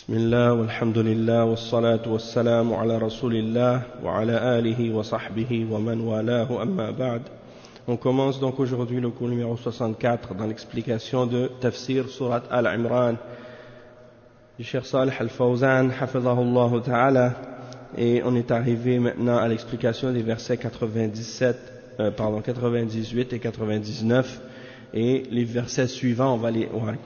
بسم الله والحمد لله والصلاة والسلام على رسول الله وعلى آله وصحبه ومن والاه أما بعد. On commence donc aujourd'hui le cours numéro 64 dans l'explication de Tafsir Surat Al-Imran du Cheikh Salih Al-Fawzan hafidhahullah ta'ala, et on est arrivé maintenant à l'explication des versets 98 et 99, et les versets suivants on va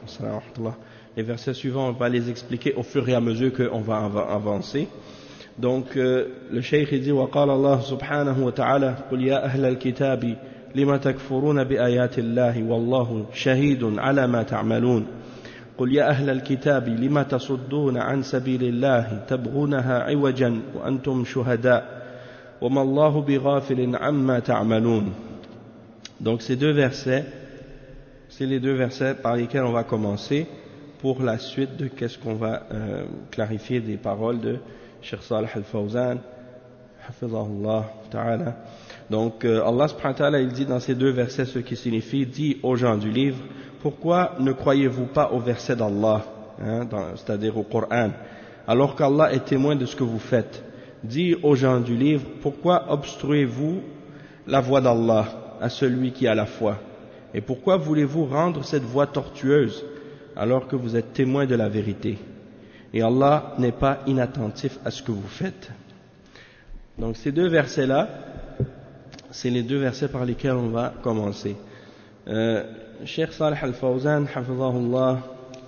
les expliquer au fur et à mesure qu'on va avancer. Donc le cheikh dit وقال الله سبحانه وتعالى قل يا أهل الكتاب لما تكفرون بآيات الله والله شهيد على ما تعملون قل يا أهل الكتاب لما تصدون عن سبيل الله تبغونها عوجا وأنتم شهداء وما الله بغافل عما تعملون. Donc ces deux versets, c'est les deux versets par lesquels on va commencer pour la suite de qu'est-ce qu'on va clarifier des paroles de Cheikh Salih Al-Fawzan hafidhahullah ta'ala. Donc Allah subhanahu wa ta'ala il dit dans ces deux versets ce qui signifie: dit aux gens du livre, pourquoi ne croyez-vous pas au verset d'Allah, c'est-à-dire au Coran, alors qu'Allah est témoin de ce que vous faites. Dit aux gens du livre, pourquoi obstruez-vous la voie d'Allah à celui qui a la foi, et pourquoi voulez-vous rendre cette voie tortueuse alors que vous êtes témoin de la vérité, et Allah n'est pas inattentif à ce que vous faites. Donc ces deux versets-là, c'est les deux versets par lesquels on va commencer. Cheikh Salih Al-Fawzan hafidhahullah,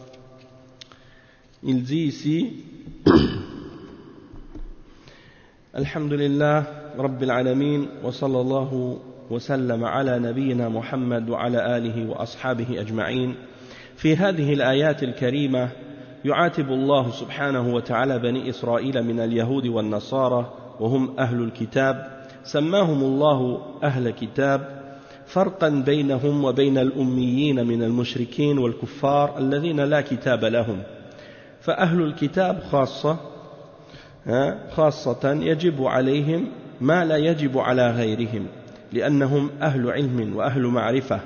il dit ici Alhamdulillah Rabbil Alamin wa sallallahu wa sallam ala nabiyyina Muhammad wa ala alihi wa ashabihi ajma'in. في هذه الآيات الكريمة يعاتب الله سبحانه وتعالى بني إسرائيل من اليهود والنصارى وهم أهل الكتاب، سماهم الله أهل كتاب فرقا بينهم وبين الأميين من المشركين والكفار الذين لا كتاب لهم. فأهل الكتاب خاصة يجب عليهم ما لا يجب على غيرهم لأنهم أهل علم وأهل معرفة،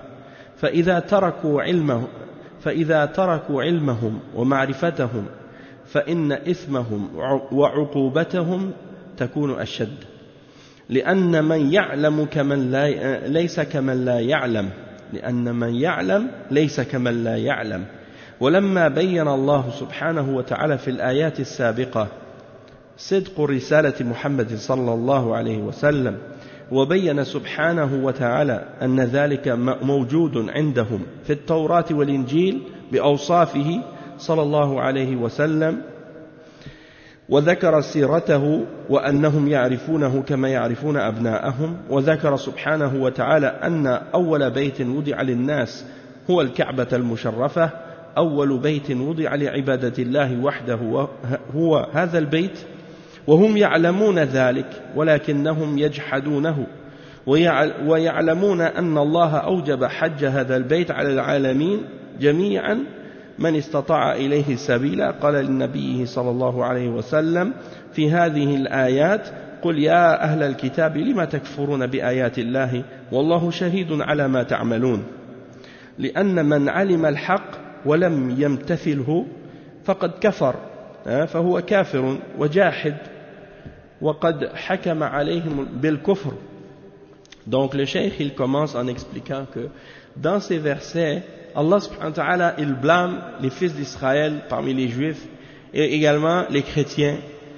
فإذا تركوا علمهم ومعرفتهم فإن إثمهم وعقوبتهم تكون أشد، لأن من يعلم ليس كمن لا يعلم. ولما بين الله سبحانه وتعالى في الآيات السابقة صدق رسالة محمد صلى الله عليه وسلم، وبين سبحانه وتعالى أن ذلك موجود عندهم في التوراة والإنجيل بأوصافه صلى الله عليه وسلم، وذكر سيرته وأنهم يعرفونه كما يعرفون أبناءهم، وذكر سبحانه وتعالى أن أول بيت وضع للناس هو الكعبة المشرفة، أول بيت وضع لعبادة الله وحده هو هذا البيت، وهم يعلمون ذلك ولكنهم يجحدونه، ويعلمون أن الله أوجب حج هذا البيت على العالمين جميعا من استطاع إليه سبيلا. قال للنبي صلى الله عليه وسلم في هذه الآيات قل يا أهل الكتاب لما تكفرون بآيات الله والله شهيد على ما تعملون، لأن من علم الحق ولم يمتثله فقد كفر فهو كافر وجاحد وقد حكم عليهم بالكفر. Donc le cheikh il commence en expliquant que dans ces versets Allah subhanahu wa ta'ala il blâme les fils d'Israël parmi les juifs et également les chrétiens,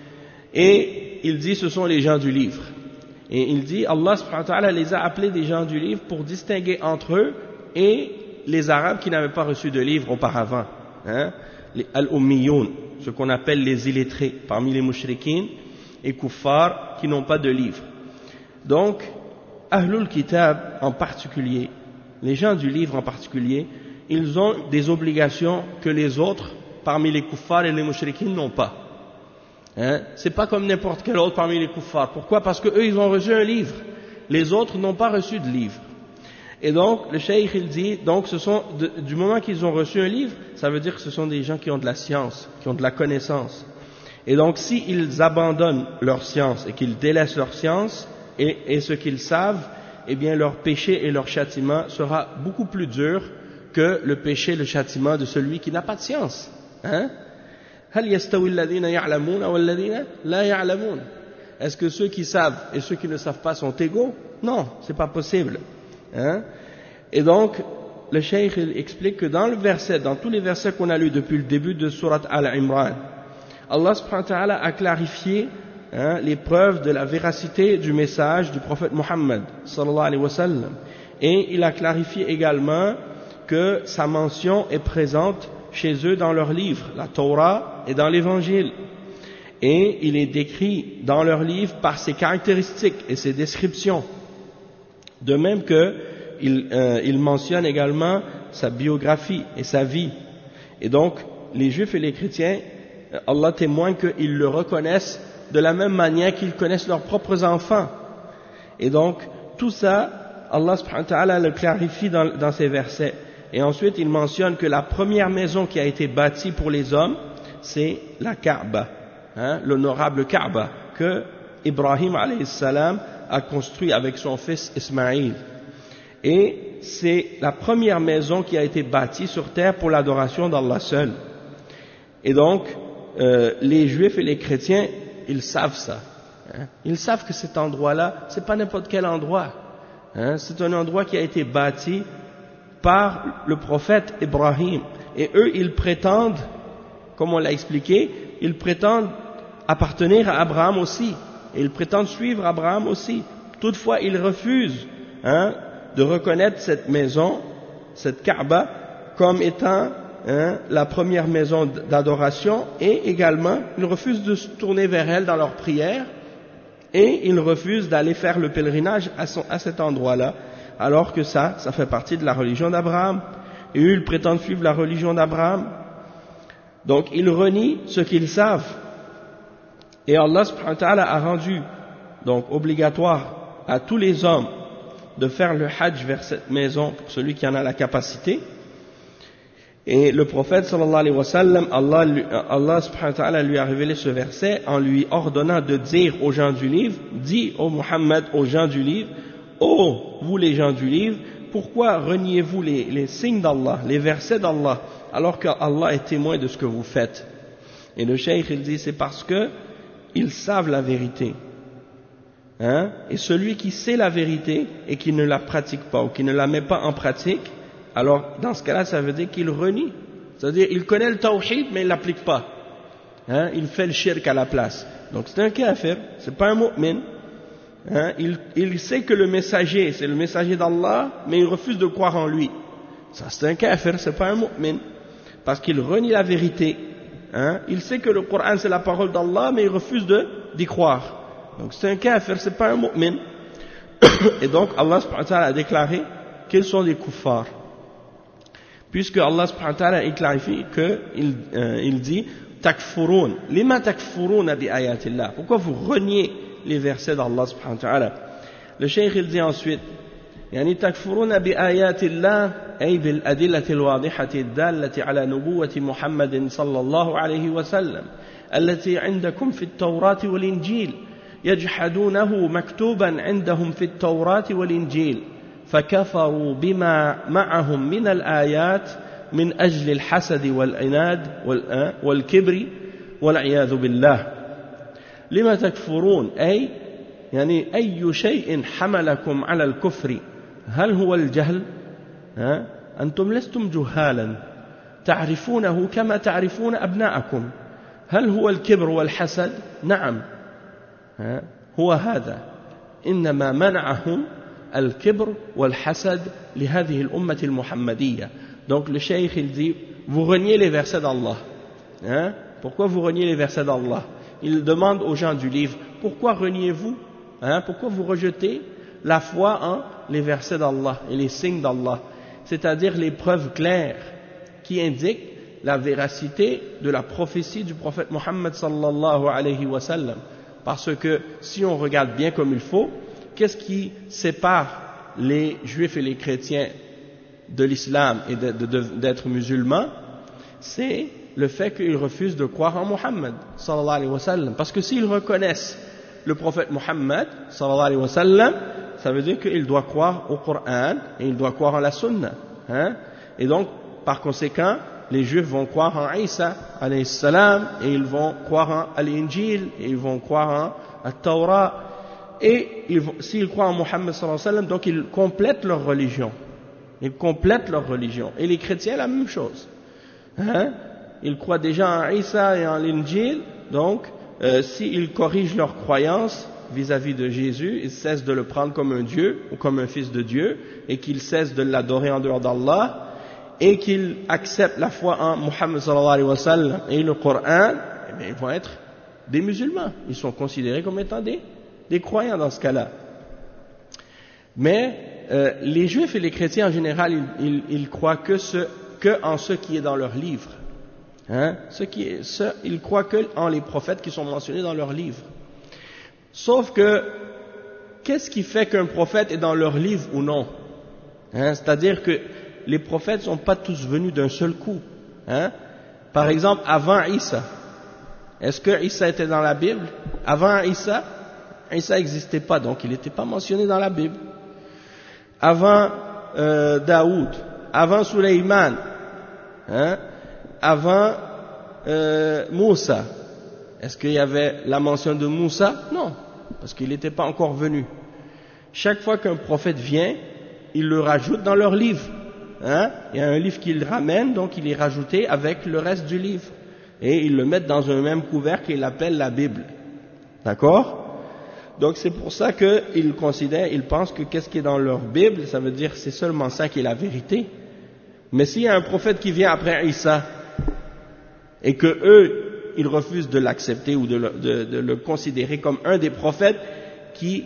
et il dit ce sont les gens du livre, et il dit Allah subhanahu wa ta'ala les a appelés des gens du livre pour distinguer entre eux et les arabes qui n'avaient pas reçu de livre auparavant, les al-ummiyoun, ce qu'on appelle les illettrés parmi les mushrikines et kuffar qui n'ont pas de livre. Donc Ahlul Kitab en particulier, les gens du livre en particulier, ils ont des obligations que les autres parmi les kuffars et les mushrikines n'ont pas. C'est pas comme n'importe quel autre parmi les kuffars. Pourquoi? Parce que eux ils ont reçu un livre, les autres n'ont pas reçu de livre. Et donc le cheikh il dit, donc ce sont du moment qu'ils ont reçu un livre, ça veut dire que ce sont des gens qui ont de la science, qui ont de la connaissance. Et donc s'ils abandonnent leur science et qu'ils délaissent leur science et ce qu'ils savent, eh bien leur péché et leur châtiment sera beaucoup plus dur que le péché et le châtiment de celui qui n'a pas de science. هل يستوي الذين يعلمون والذين لا يعلمون. Est-ce que ceux qui savent et ceux qui ne savent pas sont égaux? Non, c'est pas possible. Hein? Et donc, le cheikh explique que dans tous les versets qu'on a lus depuis le début de Surat Al-Imran, Allah subhanahu wa ta'ala a clarifié les preuves de la véracité du message du prophète Muhammad sallallahu alayhi wa sallam. Et il a clarifié également que sa mention est présente chez eux dans leurs livres, la Torah et dans l'Évangile. Et il est décrit dans leurs livres par ses caractéristiques et ses descriptions. De même qu'il mentionne également sa biographie et sa vie. Et donc, les Juifs et les chrétiens, Allah témoigne qu'ils le reconnaissent de la même manière qu'ils connaissent leurs propres enfants. Et donc, tout ça, Allah subhanahu wa ta'ala le clarifie dans ces versets. Et ensuite, il mentionne que la première maison qui a été bâtie pour les hommes, c'est la Kaaba, l'honorable Kaaba, que Ibrahim alayhi salam a construit avec son fils Ismaïl. Et c'est la première maison qui a été bâtie sur terre pour l'adoration d'Allah seul. Et donc, les Juifs et les chrétiens, ils savent ça. Ils savent que cet endroit-là, c'est pas n'importe quel endroit. C'est un endroit qui a été bâti par le prophète Ibrahim. Et eux, ils prétendent, comme on l'a expliqué, ils prétendent appartenir à Abraham aussi. Et ils prétendent suivre Abraham aussi. Toutefois, ils refusent de reconnaître cette maison, cette Kaaba, comme étant la première maison d'adoration, et également, ils refusent de se tourner vers elle dans leurs prières, et ils refusent d'aller faire le pèlerinage à cet endroit-là, alors que ça fait partie de la religion d'Abraham. Et eux, ils prétendent suivre la religion d'Abraham. Donc, ils renient ce qu'ils savent. Et Allah subhanahu wa ta'ala a rendu donc obligatoire à tous les hommes de faire le hajj vers cette maison pour celui qui en a la capacité. Et le prophète sallallahu alayhi wa sallam, Allah subhanahu wa ta'ala lui a révélé ce verset en lui ordonnant de dire aux gens du livre, dis ô Muhammad aux gens du livre, ô vous les gens du livre, pourquoi reniez-vous les signes d'Allah, les versets d'Allah, alors qu'Allah est témoin de ce que vous faites? Et le cheikh il dit c'est parce que ils savent la vérité. Et celui qui sait la vérité et qui ne la pratique pas ou qui ne la met pas en pratique, alors dans ce cas-là ça veut dire qu'il renie. C'est-à-dire il connaît le tawhid mais il ne l'applique pas. Il fait le shirk à la place. Donc c'est un kafir, c'est pas un mu'min. Il sait que le messager, c'est le messager d'Allah, mais il refuse de croire en lui. Ça c'est un kafir, c'est pas un mu'min. Parce qu'il renie la vérité. Il sait que le Coran c'est la parole d'Allah, mais il refuse d'y croire. Donc c'est un kafir, c'est pas un mu'min. Et donc Allah subhanahu wa ta'ala a déclaré qu'ils sont des kuffars. Puisque Allah subhanahu wa ta'ala il clarifie qu'il dit takfurun. Lima takfuruna bi ayatillah. Pourquoi vous reniez les versets d'Allah subhanahu wa ta'ala? Le cheikh il dit ensuite يعني تكفرون بآيات الله أي بالأدلة الواضحة الدالة على نبوة محمد صلى الله عليه وسلم التي عندكم في التوراة والإنجيل يجحدونه مكتوبا عندهم في التوراة والإنجيل فكفروا بما معهم من الآيات من أجل الحسد والعناد والكبر والعياذ بالله. لما تكفرون أي يعني أي شيء حملكم على الكفر؟ هل هو الجهل؟ أنتم لستم جهالا تعرفونه كما تعرفون أبناءكم. هل هو الكبر والحسد؟ نعم هو هذا. إنما منعهم الكبر والحسد لهذه الأمة المحمدية. Donc le cheikh il dit vous reniez les versets d'Allah. Pourquoi vous reniez les versets d'Allah? Il demande aux gens du livre pourquoi reniez-vous? Pourquoi vous rejetez la foi en les versets d'Allah et les signes d'Allah, c'est-à-dire les preuves claires qui indiquent la véracité de la prophétie du prophète Muhammad sallallahu alayhi wa sallam. Parce que si on regarde bien comme il faut, qu'est-ce qui sépare les juifs et les chrétiens de l'islam et d'être musulmans? C'est le fait qu'ils refusent de croire en Muhammad sallallahu alayhi wa sallam. Parce que s'ils reconnaissent le prophète Muhammad sallallahu alayhi wa sallam, ça veut dire qu'il doit croire au Coran et il doit croire en la Sunna. Et donc, par conséquent, les Juifs vont croire en Isa, alayhi salam, et ils vont croire en Al-Injil, et ils vont croire en Al-Tawra, et s'ils croient en Muhammad sallallahu alayhi wa sallam, donc ils complètent leur religion. Ils complètent leur religion. Et les chrétiens, la même chose. Hein? Ils croient déjà en Isa et en l'Injil, donc s'ils corrigent leur croyance vis-à-vis de Jésus, ils cessent de le prendre comme un Dieu ou comme un fils de Dieu, et qu'ils cessent de l'adorer en dehors d'Allah, et qu'ils acceptent la foi en Muhammad sallallahu alayhi wa sallam et le Coran, eh bien, ils vont être des musulmans. Ils sont considérés comme étant des croyants dans ce cas-là. Mais les Juifs et les chrétiens en général, ils croient que en ce qui est dans leur livre. Hein? Ils croient que en les prophètes qui sont mentionnés dans leur livre. Sauf que, qu'est-ce qui fait qu'un prophète est dans leur livre ou non? Hein? C'est-à-dire que les prophètes ne sont pas tous venus d'un seul coup. Hein? Par exemple, avant Isa, est-ce que Isa était dans la Bible? Avant Isa n'existait pas, donc il n'était pas mentionné dans la Bible. Avant Daoud, avant Suleyman, hein? Avant Moussa, est-ce qu'il y avait la mention de Moussa? Non, parce qu'il n'était pas encore venu. Chaque fois qu'un prophète vient, il le rajoute dans leur livre. Hein? Il y a un livre qu'il ramène, donc il est rajouté avec le reste du livre. Et ils le mettent dans un même couvercle et ils l'appellent la Bible. D'accord? Donc c'est pour ça qu'ils considèrent, ils pensent que qu'est-ce qui est dans leur Bible, ça veut dire c'est seulement ça qui est la vérité. Mais s'il y a un prophète qui vient après Isa, et que eux, ils refusent de l'accepter ou de le considérer comme un des prophètes qui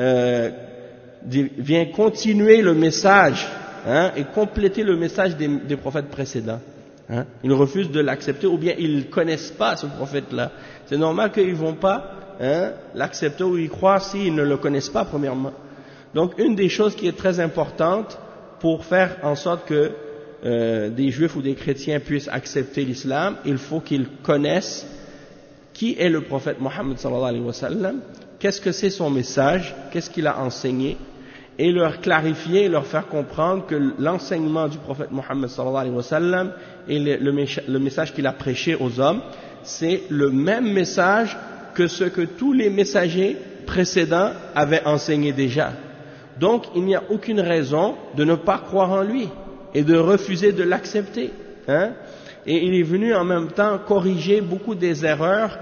vient continuer le message, hein, et compléter le message des prophètes précédents. Hein. Ils refusent de l'accepter ou bien ils ne connaissent pas ce prophète-là. C'est normal qu'ils ne vont pas l'accepter ou y croire s'ils ne le connaissent pas premièrement. Donc une des choses qui est très importante pour faire en sorte que des juifs ou des chrétiens puissent accepter l'islam, il faut qu'ils connaissent qui est le prophète Mohammed sallallahu alayhi wa sallam, qu'est-ce que c'est son message, qu'est-ce qu'il a enseigné, et leur clarifier, leur faire comprendre que l'enseignement du prophète Mohammed sallallahu alayhi wa sallam et le message qu'il a prêché aux hommes, c'est le même message que ce que tous les messagers précédents avaient enseigné déjà. Donc il n'y a aucune raison de ne pas croire en lui et de refuser de l'accepter. Hein? Et il est venu en même temps corriger beaucoup des erreurs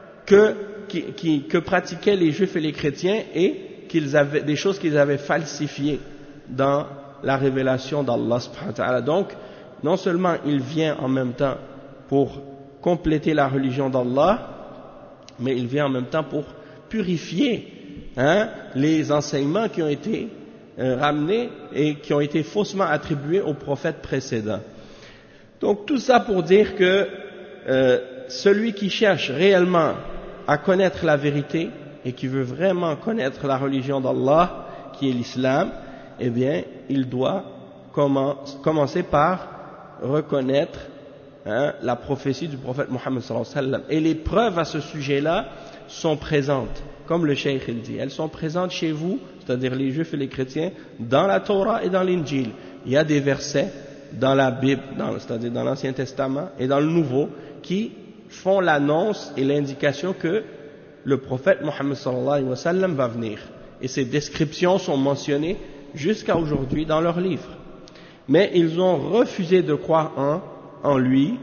que pratiquaient les juifs et les chrétiens et des choses qu'ils avaient falsifiées dans la révélation d'Allah subhanahu wa ta'ala. Donc, non seulement il vient en même temps pour compléter la religion d'Allah, mais il vient en même temps pour purifier les enseignements qui ont été ramenés et qui ont été faussement attribués aux prophètes précédents. Donc tout ça pour dire que celui qui cherche réellement à connaître la vérité et qui veut vraiment connaître la religion d'Allah, qui est l'islam, eh bien, il doit commencer par reconnaître la prophétie du prophète Mohammed sallallahu alayhi wa sallam. Et les preuves à ce sujet-là sont présentes, comme le cheikh il dit. Elles sont présentes chez vous, c'est-à-dire les juifs et les chrétiens, dans la Torah et dans l'Injil. Il y a des versets dans la Bible, c'est-à-dire dans l'Ancien Testament et dans le Nouveau, qui font l'annonce et l'indication que le prophète Mohammed sallallahu alayhi wa sallam va venir. Et ces descriptions sont mentionnées jusqu'à aujourd'hui dans leurs livres. Mais ils ont refusé de croire en lui,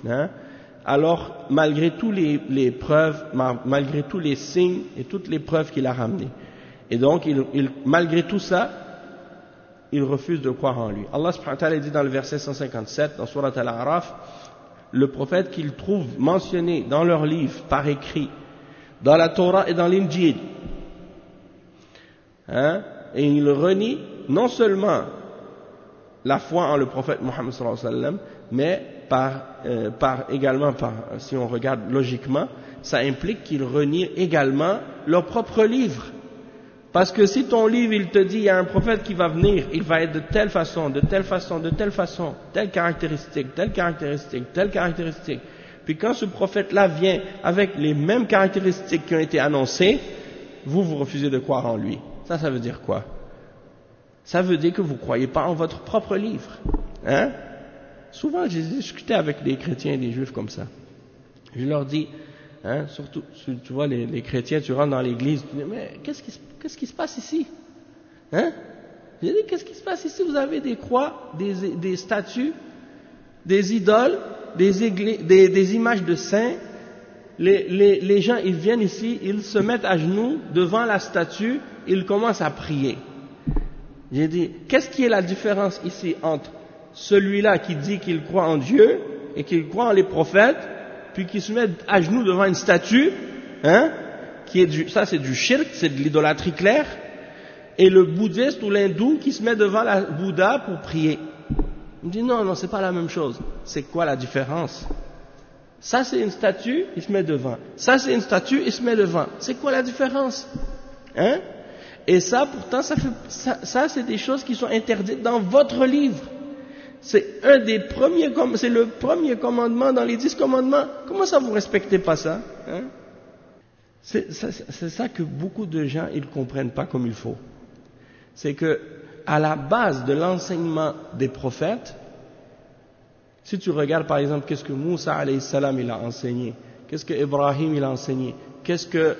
alors malgré tous les preuves, malgré tous les signes et toutes les preuves qu'il a ramenées. Et donc, malgré tout ça, ils refusent de croire en lui. Allah subhanahu wa ta'ala dit dans le verset 157, dans Surat Al-A'raf, le prophète qu'ils trouvent mentionné dans leurs livres, par écrit, dans la Torah et dans l'Injil, et ils renient non seulement la foi en le prophète Mohammed sallallahu alayhi wa sallam, mais également, si on regarde logiquement, ça implique qu'ils renient également leur propre livre. Parce que si ton livre, il te dit, il y a un prophète qui va venir, il va être de telle façon, de telle façon, de telle façon, telle caractéristique, telle caractéristique, telle caractéristique. Puis quand ce prophète-là vient avec les mêmes caractéristiques qui ont été annoncées, vous refusez de croire en lui. Ça veut dire quoi? Ça veut dire que vous ne croyez pas en votre propre livre. Souvent, j'ai discuté avec des chrétiens et des juifs comme ça. Je leur dis, hein, surtout, tu vois, les chrétiens, tu rentres dans l'église, tu dis, mais qu'est-ce qui se passe ici? Hein? J'ai dit, qu'est-ce qui se passe ici? Vous avez des croix, des statues, des idoles, des images de saints. Les gens, ils viennent ici, ils se mettent à genoux devant la statue, ils commencent à prier. J'ai dit, qu'est-ce qui est la différence ici entre celui-là qui dit qu'il croit en Dieu et qu'il croit en les prophètes, puis qui se met à genoux devant une statue, hein, ça c'est du shirk, c'est de l'idolâtrie claire, et le bouddhiste ou l'hindou qui se met devant la Bouddha pour prier. Il me dit non, c'est pas la même chose. C'est quoi la différence? Ça c'est une statue, il se met devant. Ça c'est une statue, il se met devant. C'est quoi la différence? Hein? Et ça, pourtant, ça c'est des choses qui sont interdites dans votre livre. C'est c'est le premier commandement dans les 10 commandements. Comment ça vous respectez pas ça? Hein? C'est ça que beaucoup de gens, ils comprennent pas comme il faut. C'est que, à la base de l'enseignement des prophètes, si tu regardes par exemple qu'est-ce que Moussa alayhi salam il a enseigné, qu'est-ce que Ibrahim il a enseigné, qu'est-ce que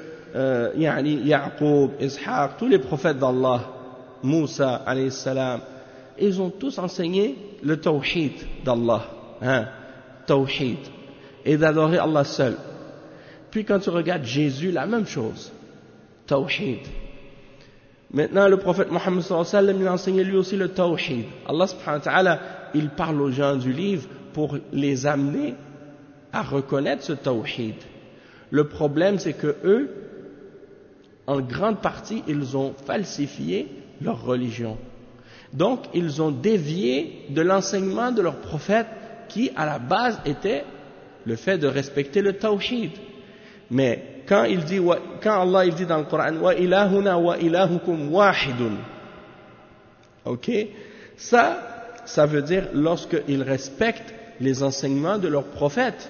Ya'qub, Ishaq, tous les prophètes d'Allah, Moussa alayhi salam, ils ont tous enseigné le tawhid d'Allah, hein, tawhid, et d'adorer Allah seul. Puis quand tu regardes Jésus, la même chose, tawhid. Maintenant, le prophète Mohammed sallallahu alayhi wa sallam, il a enseigné lui aussi le tawhid. Allah subhanahu wa ta'ala, il parle aux gens du livre pour les amener à reconnaître ce tawhid. Le problème, c'est que eux, en grande partie, ils ont falsifié leur religion. Donc, ils ont dévié de l'enseignement de leur prophète qui, à la base, était le fait de respecter le tawhid. Mais quand Allah il dit dans le Coran wa ilahuna wa ilahukum wahidun, ok, ça veut dire lorsqu'ils respectent les enseignements de leurs prophètes,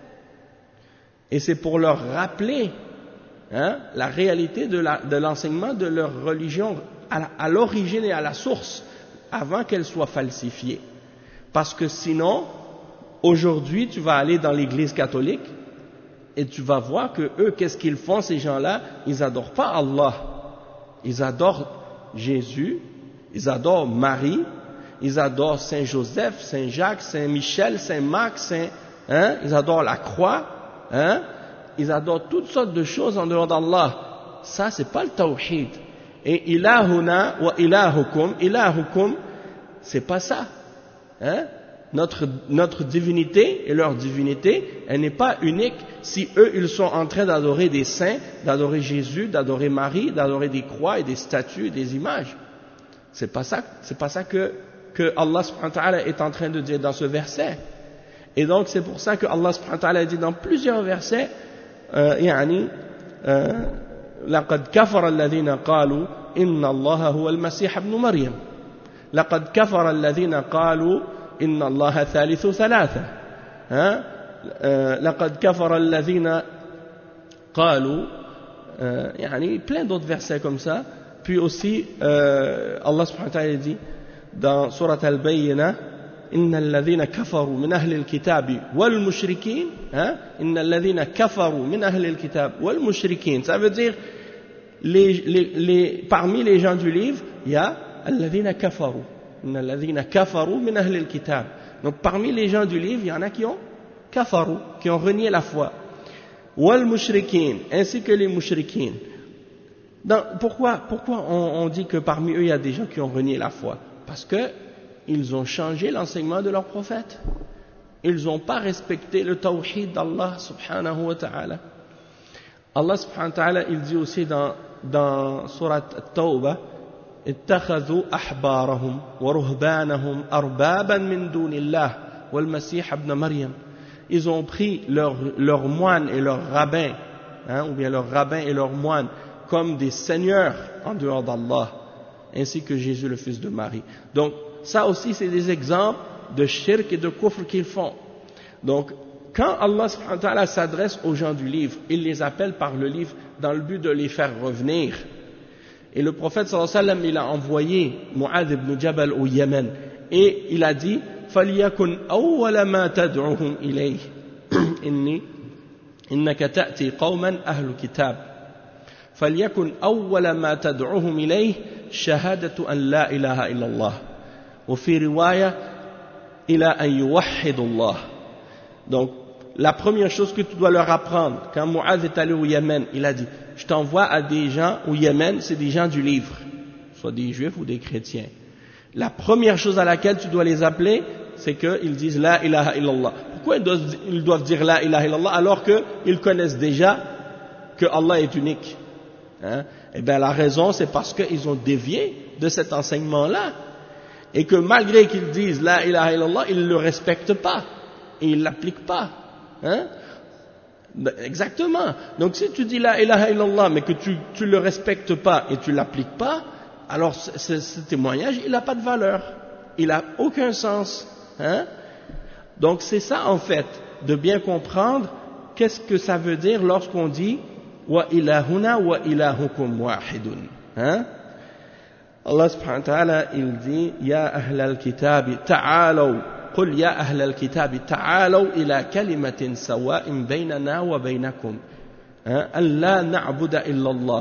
et c'est pour leur rappeler la réalité de l'enseignement de leur religion à l'origine et à la source, avant qu'elle soit falsifiée. Parce que sinon, aujourd'hui, tu vas aller dans l'église catholique et tu vas voir que eux, qu'est-ce qu'ils font, ces gens-là? Ils adorent pas Allah. Ils adorent Jésus, ils adorent Marie, ils adorent Saint Joseph, Saint Jacques, Saint Michel, Saint Marc, ils adorent la croix, ils adorent toutes sortes de choses en dehors d'Allah. Ça, c'est pas le tawhid. Et ilahuna wa ilahukum, c'est pas ça. Notre divinité et leur divinité, elle n'est pas unique si eux, ils sont en train d'adorer des saints, d'adorer Jésus, d'adorer Marie, d'adorer des croix et des statues et des images. C'est pas ça que Allah subhanahu wa ta'ala est en train de dire dans ce verset. Et donc, c'est pour ça que Allah subhanahu wa ta'ala dit dans plusieurs versets, لقد كفر الذين قالوا إن الله هو المسيح ابن مريم لقد كفر الذين قالوا إن الله ثالث ثلاثة لقد كفر الذين قالوا plein d'autres versets comme ça. Puis aussi Allah subhanahu wa ta'ala dit dans Surat Al-Bayyinah إن الذين كفروا من أهل الكتاب والمشركين إن الذين كفروا من أهل الكتاب والمشركين. Ça veut dire parmi les gens du livre il y a الذين كفروا إن الذين كفروا من أهل الكتاب. Donc parmi les gens du livre il y en a qui ont kafaru, qui ont renié la foi, والمشركين, ainsi que les mushrikin. Pourquoi on dit que parmi eux il y a des gens qui ont renié la foi? Parce que ils ont changé l'enseignement de leur prophète. Ils n'ont pas respecté le tawhid d'Allah subhanahu wa ta'ala. Allah subhanahu wa ta'ala, il dit aussi dans Surat At-Tawbah, اتخذوا أحبارهم ورهبانهم أربابا من دون الله والمسيح ابن مريم. Ils ont pris leurs moines et leurs rabbins, ou bien leurs rabbins et leurs moines, comme des seigneurs en dehors d'Allah, ainsi que Jésus le fils de Marie. Donc, ça aussi, c'est des exemples de shirk et de kufr qu'ils font. Donc, quand Allah subhanahu wa ta'ala s'adresse aux gens du livre, il les appelle par le livre dans le but de les faire revenir. Et le prophète sallallahu alayhi wa sallam, il a envoyé Mu'adh ibn Jabal au Yémen. Et il a dit, فليكن أول ما تدعوهم إليه إنك تأتي قوما أهل كتاب فليكن أول ما تدعوهم إليه شهادة أن لا إله إلا الله وفي رواية إلى أن يوحدوا الله. Donc la première chose que tu dois leur apprendre, quand Mu'adh est allé au Yémen, il a dit, je t'envoie à des gens au Yémen, c'est des gens du livre, soit des juifs ou des chrétiens. La première chose à laquelle tu dois les appeler, c'est qu'ils disent la ilaha illallah. Pourquoi ils doivent dire la ilaha illallah alors qu'ils connaissent déjà que Allah est unique? Eh bien la raison, c'est parce qu'ils ont dévié de cet enseignement-là. Et que malgré qu'ils disent la ilaha illallah, ils ne le respectent pas. Et ils ne l'appliquent pas. Exactement. Donc si tu dis la ilaha illallah, mais que tu ne le respectes pas et tu ne l'appliques pas, alors ce témoignage, il n'a pas de valeur. Il n'a aucun sens. Donc c'est ça en fait, de bien comprendre qu'est-ce que ça veut dire lorsqu'on dit wa ilahuna wa ilahukum wahidun. Allah subhanahu wa ta'ala, il dit ya ahlal kitabi ta'alaw قل يا أهل الكتاب تعالوا إلى كلمة سواء بيننا وبينكم أن لا نعبد إلا الله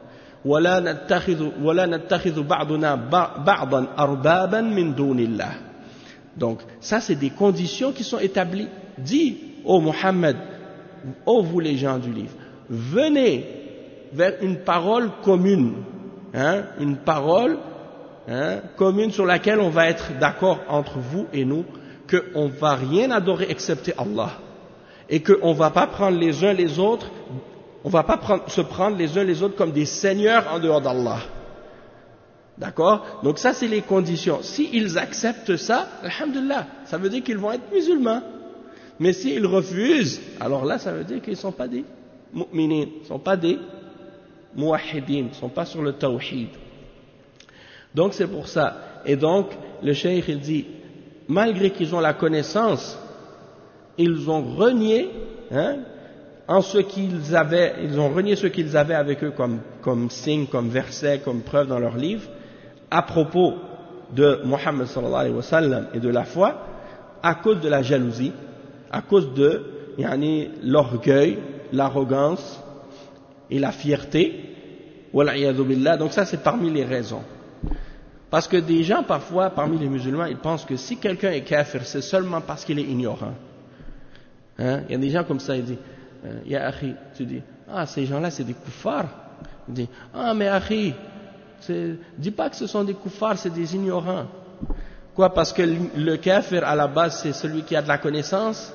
ولا نتخذ بعضنا بعضا أربابا من دون الله. Donc ça c'est des conditions qui sont établies. Dis ô Muhammad, ô vous les gens du livre, venez vers une parole commune, une parole commune sur laquelle on va être d'accord entre vous et nous, qu'on ne va rien adorer excepté Allah, et qu'on ne va pas prendre les uns les autres, on ne va pas se prendre les uns les autres comme des seigneurs en dehors d'Allah. D'accord? Donc ça c'est les conditions. S'ils acceptent ça, alhamdulillah, ça veut dire qu'ils vont être musulmans. Mais s'ils refusent, alors là ça veut dire qu'ils ne sont pas des mu'minines, ils ne sont pas des muwahhidin, ils ne sont pas sur le tawhid. Donc c'est pour ça. Et donc le cheikh il dit, malgré qu'ils ont la connaissance, ils ont renié en ce qu'ils avaient, ils ont renié ce qu'ils avaient avec eux comme signe, comme verset, comme preuve dans leur livre, à propos de Muhammad sallallahu alayhi wa sallam et de la foi, à cause de la jalousie, à cause de l'orgueil, l'arrogance et la fierté. Wal'iyadhu billah. Donc ça c'est parmi les raisons. Parce que des gens, parfois, parmi les musulmans, ils pensent que si quelqu'un est kafir, c'est seulement parce qu'il est ignorant. Il y a des gens comme ça, ils disent, ya akhi, tu dis, ces gens-là, c'est des kuffars. Il dit, mais akhi, dis pas que ce sont des kuffars, c'est des ignorants. Quoi, parce que le kafir, à la base, c'est celui qui a de la connaissance?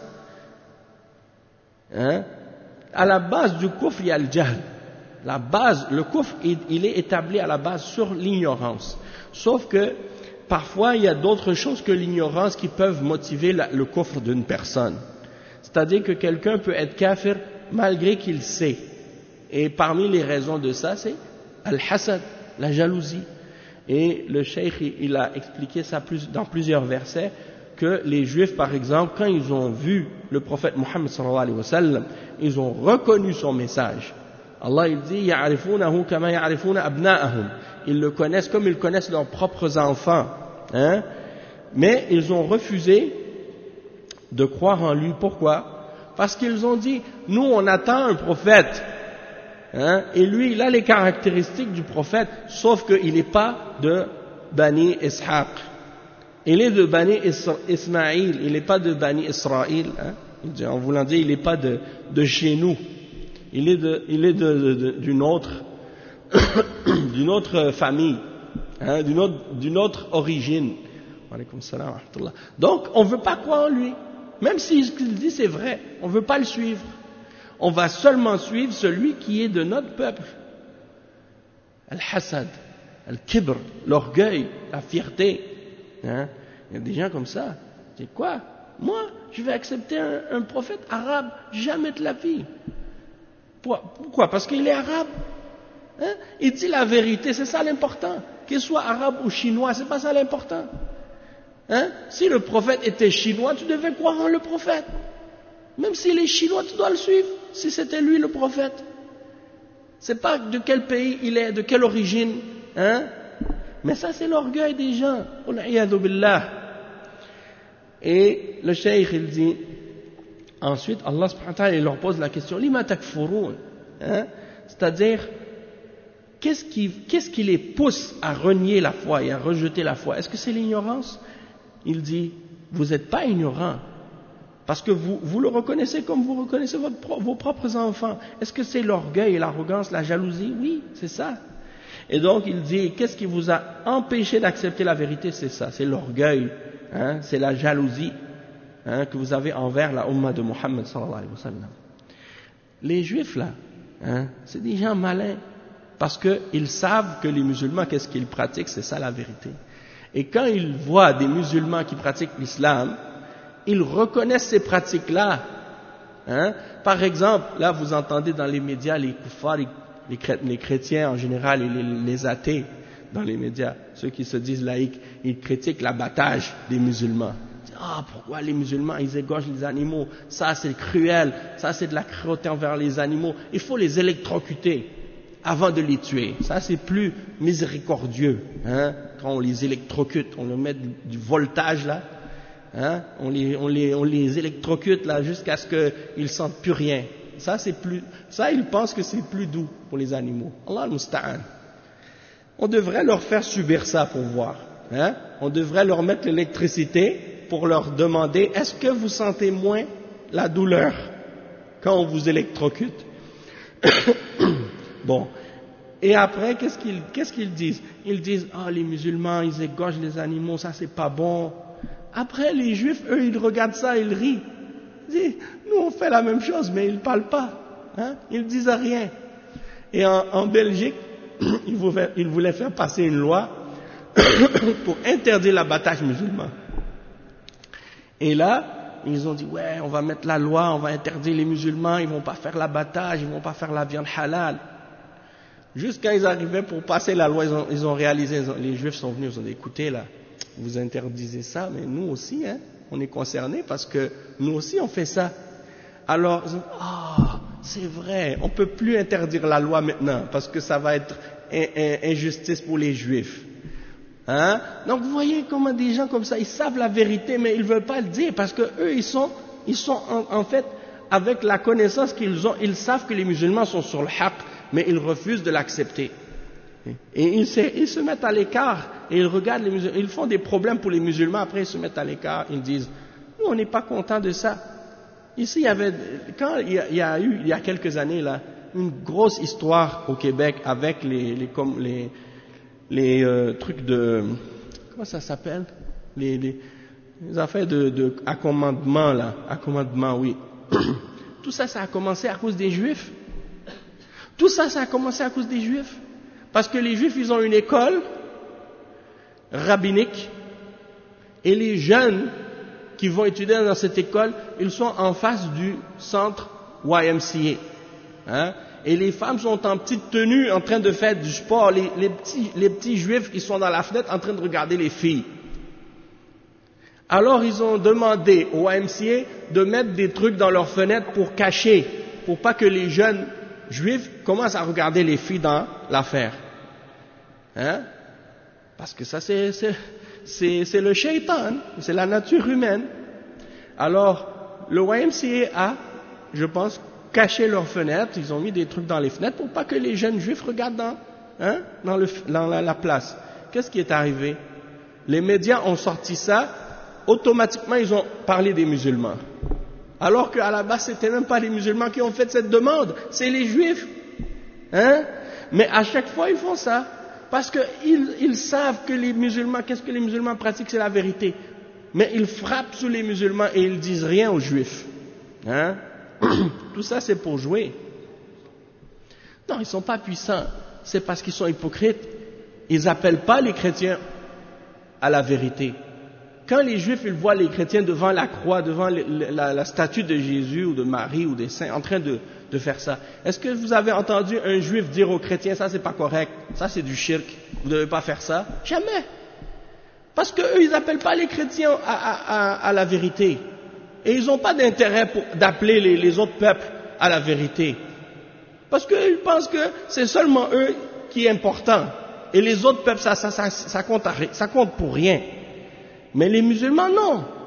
À la base du kufr, il y a le jahl. La base, le kufr, il est établi à la base sur l'ignorance. Sauf que parfois il y a d'autres choses que l'ignorance qui peuvent motiver le kufr d'une personne. C'est-à-dire que quelqu'un peut être kafir malgré qu'il sait. Et parmi les raisons de ça, c'est al-hasad, la jalousie. Et le cheikh il a expliqué ça dans plusieurs versets, que les juifs par exemple, quand ils ont vu le prophète Muhammad sallallahu alayhi wa sallam, ils ont reconnu son message. Allah il dit ya'rifunahu kama ya'rifuna abna'ahum. Ils le connaissent comme ils connaissent leurs propres enfants. Mais ils ont refusé de croire en lui. Pourquoi? Parce qu'ils ont dit, nous on attend un prophète. Et lui il a les caractéristiques du prophète, sauf qu'il n'est pas de Bani Ishaq. Il est de Bani Ismaïl, il n'est pas de Bani Israël. En voulant dire, il n'est pas de chez nous. Il est d'une autre famille, d'une autre origine. Donc, on ne veut pas croire en lui. Même si ce qu'il dit c'est vrai, on ne veut pas le suivre. On va seulement suivre celui qui est de notre peuple. Al-hasad, al-kibr, l'orgueil, la fierté. Il y a des gens comme ça. C'est quoi? Moi, je vais accepter un prophète arabe, jamais de la vie. Pourquoi? Parce qu'il est arabe. Il dit la vérité, c'est ça l'important. Qu'il soit arabe ou chinois, c'est pas ça l'important. Si le prophète était chinois, tu devais croire en le prophète. Même s'il est chinois, tu dois le suivre. Si c'était lui le prophète. C'est pas de quel pays il est, de quelle origine. Mais ça, c'est l'orgueil des gens. Et le cheikh, il dit, ensuite, Allah subhanahu wa ta'ala, il leur pose la question, lima takfurun, hein? C'est-à-dire, qu'est-ce qui les pousse à renier la foi et à rejeter la foi? Est-ce que c'est l'ignorance? Il dit, vous n'êtes pas ignorant, parce que vous le reconnaissez comme vous reconnaissez vos propres enfants. Est-ce que c'est l'orgueil, l'arrogance, la jalousie? Oui, c'est ça. Et donc il dit, qu'est-ce qui vous a empêché d'accepter la vérité? C'est ça, c'est l'orgueil, hein, c'est la jalousie, hein, que vous avez envers la Ummah de Muhammad sallallahu alayhi wa sallam. Les Juifs là, hein, c'est des gens malins, parce qu'ils savent que les musulmans, qu'est-ce qu'ils pratiquent? C'est ça la vérité. Et quand ils voient des musulmans qui pratiquent l'islam, ils reconnaissent ces pratiques-là. Hein? Par exemple, là vous entendez dans les médias les kuffars, les chrétiens en général et les athées dans les médias, ceux qui se disent laïcs, ils critiquent l'abattage des musulmans. Ah, pourquoi les musulmans ils égorgent les animaux? Ça c'est cruel, ça c'est de la cruauté envers les animaux. Il faut les électrocuter avant de les tuer. Ça c'est plus miséricordieux, hein? Quand on les électrocute, on leur met du voltage là. Hein? On les électrocute là jusqu'à ce qu'ils sentent plus rien. Ça ils pensent que c'est plus doux pour les animaux. Allah al-Musta'an. On devrait leur faire subir ça pour voir. Hein? On devrait leur mettre l'électricité pour leur demander, est-ce que vous sentez moins la douleur quand on vous électrocute? Bon. Et après, qu'est-ce qu'ils disent? Ils disent, ah, les musulmans, ils égorgent les animaux, ça c'est pas bon. Après, les Juifs, eux, ils regardent ça, ils rient. Ils disent, nous, on fait la même chose, mais ils ne parlent pas. Hein? Ils disent rien. Et en Belgique, ils voulaient faire passer une loi pour interdire l'abattage musulman. Et là, ils ont dit, ouais, on va mettre la loi, on va interdire les musulmans, ils ne vont pas faire l'abattage, ils ne vont pas faire la viande halal. Juste quand ils arrivaient pour passer la loi, ils ont réalisé, les Juifs sont venus, ils ont dit, écoutez là, vous interdisez ça, mais nous aussi, hein, on est concernés parce que nous aussi on fait ça. Alors, c'est vrai, on ne peut plus interdire la loi maintenant parce que ça va être injustice pour les Juifs. Hein? Donc vous voyez comment des gens comme ça, ils savent la vérité, mais ils ne veulent pas le dire parce que eux, ils sont en fait, avec la connaissance qu'ils ont, ils savent que les musulmans sont sur le haqq, mais ils refusent de l'accepter. Et ils se mettent à l'écart et ils regardent les musulmans, ils font des problèmes pour les musulmans, après ils se mettent à l'écart, ils disent, nous on n'est pas contents de ça. Ici il y a eu, il y a quelques années là, une grosse histoire au Québec avec les trucs de, comment ça s'appelle? Les affaires de accommodement là, accommodement, oui. Tout ça, ça a commencé à cause des Juifs. Tout ça, ça a commencé à cause des Juifs. Parce que les Juifs, ils ont une école rabbinique et les jeunes qui vont étudier dans cette école, ils sont en face du centre YMCA. Hein? Et les femmes sont en petite tenue en train de faire du sport. Les petits Juifs, ils sont dans la fenêtre en train de regarder les filles. Alors ils ont demandé au YMCA de mettre des trucs dans leurs fenêtres pour cacher, pour pas que les jeunes Juifs commencent à regarder les filles dans l'affaire. Hein? Parce que ça c'est le shaitan, c'est la nature humaine. Alors le YMCA a, je pense, caché leurs fenêtres, ils ont mis des trucs dans les fenêtres pour pas que les jeunes Juifs regardent dans la place. Qu'est-ce qui est arrivé? Les médias ont sorti ça, automatiquement ils ont parlé des musulmans. Alors qu'à la base, c'était même pas les musulmans qui ont fait cette demande, c'est les Juifs. Hein? Mais à chaque fois, ils font ça. Parce qu'ils savent que les musulmans, qu'est-ce que les musulmans pratiquent, c'est la vérité. Mais ils frappent sur les musulmans et ils disent rien aux Juifs. Hein? Tout ça, c'est pour jouer. Non, ils ne sont pas puissants. C'est parce qu'ils sont hypocrites. Ils n'appellent pas les chrétiens à la vérité. Quand les Juifs ils voient les chrétiens devant la croix, devant la statue de Jésus ou de Marie ou des saints en train de faire ça, est-ce que vous avez entendu un Juif dire aux chrétiens, ça c'est pas correct, ça c'est du shirk, vous ne devez pas faire ça? Jamais. Parce qu'eux ils n'appellent pas les chrétiens à la vérité. Et ils n'ont pas d'intérêt d'appeler les autres peuples à la vérité. Parce qu'ils pensent que c'est seulement eux qui est important. Et les autres peuples, ça compte pour rien. Mais les musulmans, non.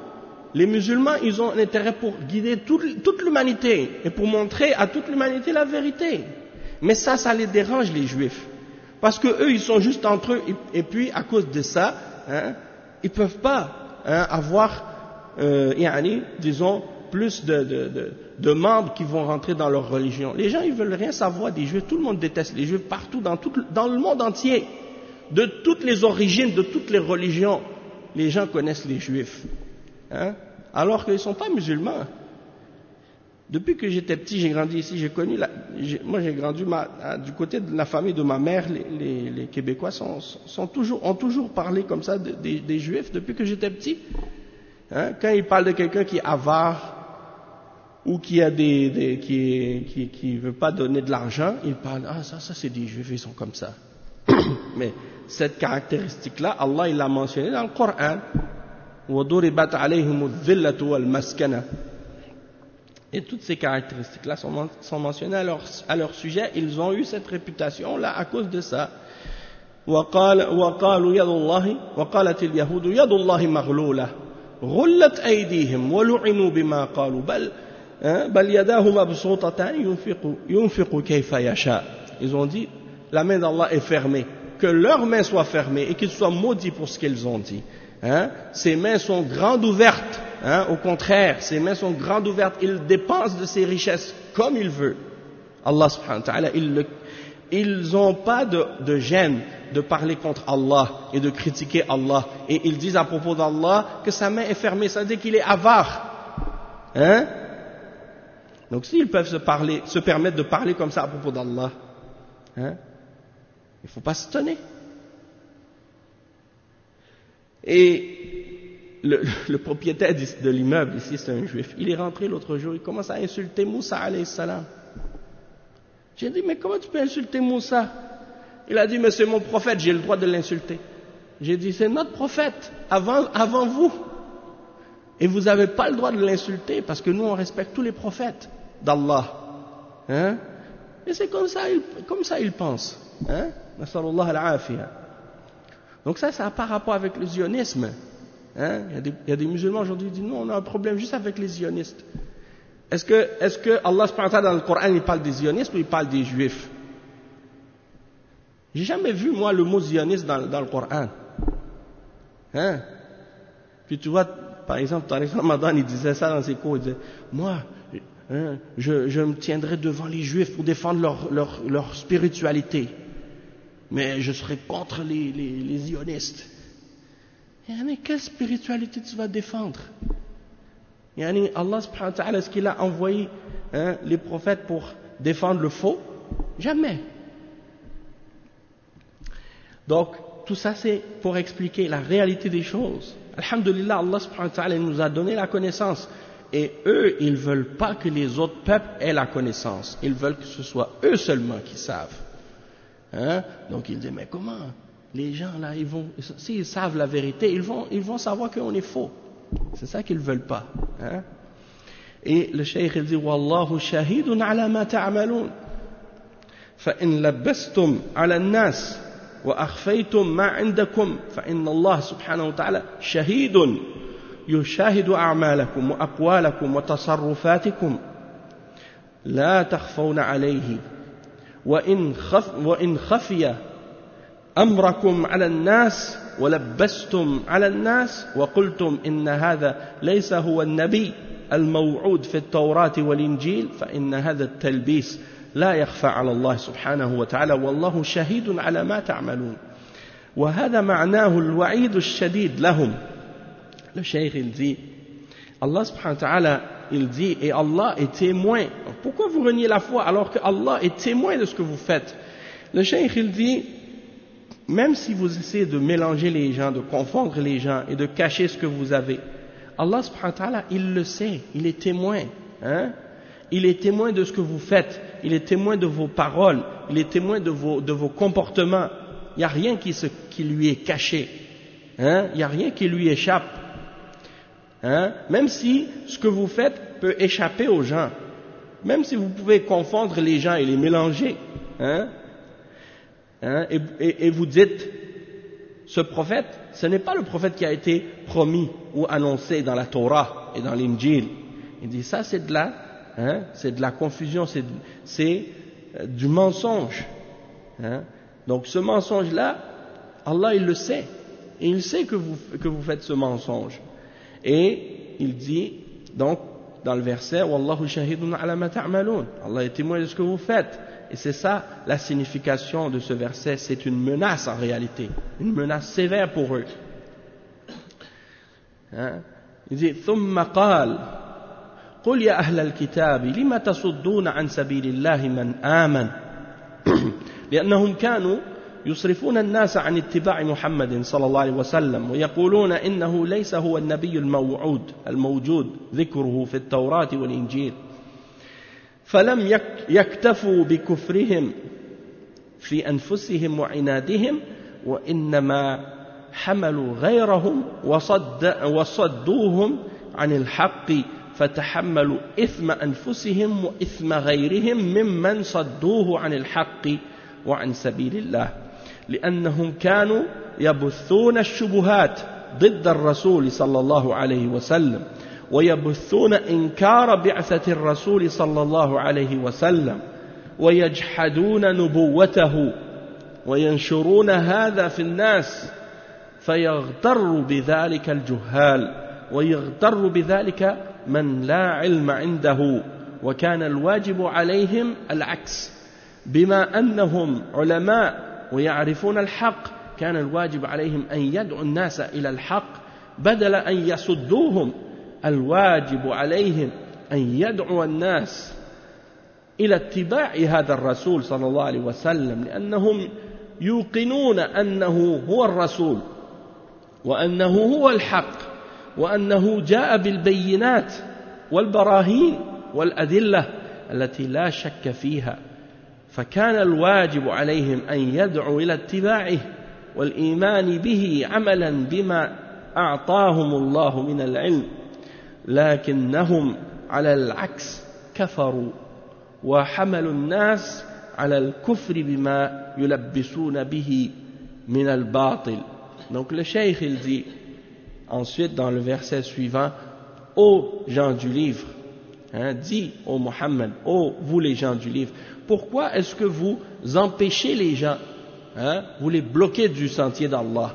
les musulmans, ils ont un intérêt pour guider toute l'humanité et pour montrer à toute l'humanité la vérité. Mais ça les dérange, les juifs. Parce que eux, ils sont juste entre eux, et puis à cause de ça, ils peuvent pas avoir, disons, plus de membres qui vont rentrer dans leur religion. Les gens, ils veulent rien savoir des juifs. Tout le monde déteste les juifs partout, dans le monde entier. De toutes les origines, de toutes les religions, les gens connaissent les juifs. Alors qu'ils ne sont pas musulmans. Depuis que j'étais petit, j'ai grandi ici, moi j'ai grandi du côté de la famille de ma mère, les Québécois ont toujours parlé comme ça des Juifs depuis que j'étais petit. Quand ils parlent de quelqu'un qui est avare ou qui veut pas donner de l'argent, ils parlent ça c'est des Juifs, ils sont comme ça. Mais cette caractéristique-là, Allah il l'a mentionné dans le Coran. وَضُرِبَتْ عَلَيْهِمُ الذِّلَّةُ وَالْمَسْكَنَةُ. Et toutes ces caractéristiques-là sont mentionnées à leur sujet. Ils ont eu cette réputation-là à cause de ça. وقالت اليهود يد الله مغلولة غلت أيديهم ولعنوا بما قالوا بل يداه مبسوطتان ينفق كيف يشاء. Ils ont dit la main d'Allah est fermée, que leur main soit fermée et qu'ils soient maudits pour ce qu'ils ont dit. Ses mains sont grandes ouvertes. Au contraire, ses mains sont grandes ouvertes. Il dépense de ses richesses comme il veut. Allah subhanahu wa ta'ala, ils n'ont pas de gêne de parler contre Allah et de critiquer Allah. Et ils disent à propos d'Allah que sa main est fermée, ça veut dire qu'il est avare. Donc s'ils peuvent se permettre de parler comme ça à propos d'Allah, il ne faut pas s'étonner. Et le propriétaire de l'immeuble ici, c'est un juif. Il est rentré l'autre jour, il commence à insulter Moussa alayhi salam. J'ai dit, mais comment tu peux insulter Moussa? Il a dit, mais c'est mon prophète, j'ai le droit de l'insulter. J'ai dit, c'est notre prophète, avant vous. Et vous n'avez pas le droit de l'insulter, parce que nous, on respecte tous les prophètes d'Allah. Et c'est comme ça ils pensent. Nasallallahu al-afiyah. Donc ça n'a pas rapport avec le zionisme. Il y a des musulmans aujourd'hui qui disent non, on a un problème juste avec les zionistes. Est-ce que Allah subhanahu wa ta'ala dans le Coran il parle des zionistes ou il parle des juifs? J'ai jamais vu moi le mot zioniste dans le Coran. Puis tu vois, par exemple, Tariq Ramadan il disait ça dans ses cours, il disait moi je me tiendrai devant les juifs pour défendre leur spiritualité. Mais je serai contre les zionistes. Mais quelle spiritualité tu vas défendre? Allah subhanahu wa ta'ala, est-ce qu'il a envoyé les prophètes pour défendre le faux? Jamais. Donc, tout ça c'est pour expliquer la réalité des choses. Alhamdulillah, Allah subhanahu wa ta'ala nous a donné la connaissance. Et eux, ils ne veulent pas que les autres peuples aient la connaissance. Ils veulent que ce soit eux seulement qui savent. Donc il dit, mais comment les gens là, s'ils savent la vérité, ils vont savoir qu'on est faux. C'est ça qu'ils ne veulent pas. Et le cheikh il dit, Wallahu shahidun ala ma ta'amalun. Fa in labbastum ala an-nas wa akhfaytum ma 'indakum fa inna Allah subhanahu wa ta'ala shahidun yushahidu a'malakum wa aqwalakum wa tasarrufatikum la takhfawna alayhi. وإن خفي أمركم على الناس ولبستم على الناس وقلتم إن هذا ليس هو النبي الموعود في التوراة والإنجيل فإن هذا التلبيس لا يخفى على الله سبحانه وتعالى والله شهيد على ما تعملون وهذا معناه الوعيد الشديد لهم. Le cheikh il dit Allah subhanahu wa ta'ala il dit, et Allah est témoin. Pourquoi vous reniez la foi alors que Allah est témoin de ce que vous faites? Le cheikh il dit, même si vous essayez de mélanger les gens, de confondre les gens et de cacher ce que vous avez, Allah subhanahu wa ta'ala, il le sait, il est témoin. Il est témoin de ce que vous faites, il est témoin de vos paroles, il est témoin de vos comportements. Il n'y a rien qui lui est caché. Il n'y a rien qui lui échappe. Même si ce que vous faites peut échapper aux gens, même si vous pouvez confondre les gens et les mélanger, et vous dites ce prophète, ce n'est pas le prophète qui a été promis ou annoncé dans la Torah et dans l'Injil. Il dit ça c'est de la confusion, c'est du mensonge. Donc ce mensonge-là, Allah il le sait, et il sait que vous faites ce mensonge. Et il dit donc dans le verset Wallahu shahidun ala ma ta'malun, Allah est témoin de ce que vous faites. Et c'est ça la signification de ce verset, c'est une menace en réalité, une menace sévère pour eux. Il dit ثم قال قل يا أهل الكتاب لم تصدون عن سبيل الله من آمن لأنهم كانوا يصرفون الناس عن اتباع محمد صلى الله عليه وسلم ويقولون إنه ليس هو النبي الموجود ذكره في التوراة والإنجيل فلم يكتفوا بكفرهم في أنفسهم وعنادهم وإنما حملوا غيرهم وصدوهم عن الحق فتحملوا إثم أنفسهم وإثم غيرهم ممن صدوه عن الحق وعن سبيل الله لأنهم كانوا يبثون الشبهات ضد الرسول صلى الله عليه وسلم ويبثون إنكار بعثة الرسول صلى الله عليه وسلم ويجحدون نبوته وينشرون هذا في الناس فيغتر بذلك الجهال ويغتر بذلك من لا علم عنده وكان الواجب عليهم العكس بما أنهم علماء ويعرفون الحق كان الواجب عليهم أن يدعوا الناس إلى الحق بدل أن يصدوهم الواجب عليهم أن يدعو الناس إلى اتباع هذا الرسول صلى الله عليه وسلم لأنهم يوقنون أنه هو الرسول وأنه هو الحق وأنه جاء بالبينات والبراهين والأدلة التي لا شك فيها فكان الواجب عليهم أن يدعوا إلى اتباعه والإيمان به عملا بما أعطاهم الله من العلم لكنهم على العكس كفروا وحملوا الناس على الكفر بما يلبسون به من الباطل. Donc le cheikh il dit ensuite dans le verset suivant ô gens du livre, dis ô Mohammed, ô vous les gens du livre, pourquoi est-ce que vous empêchez les gens, vous les bloquez du sentier d'Allah,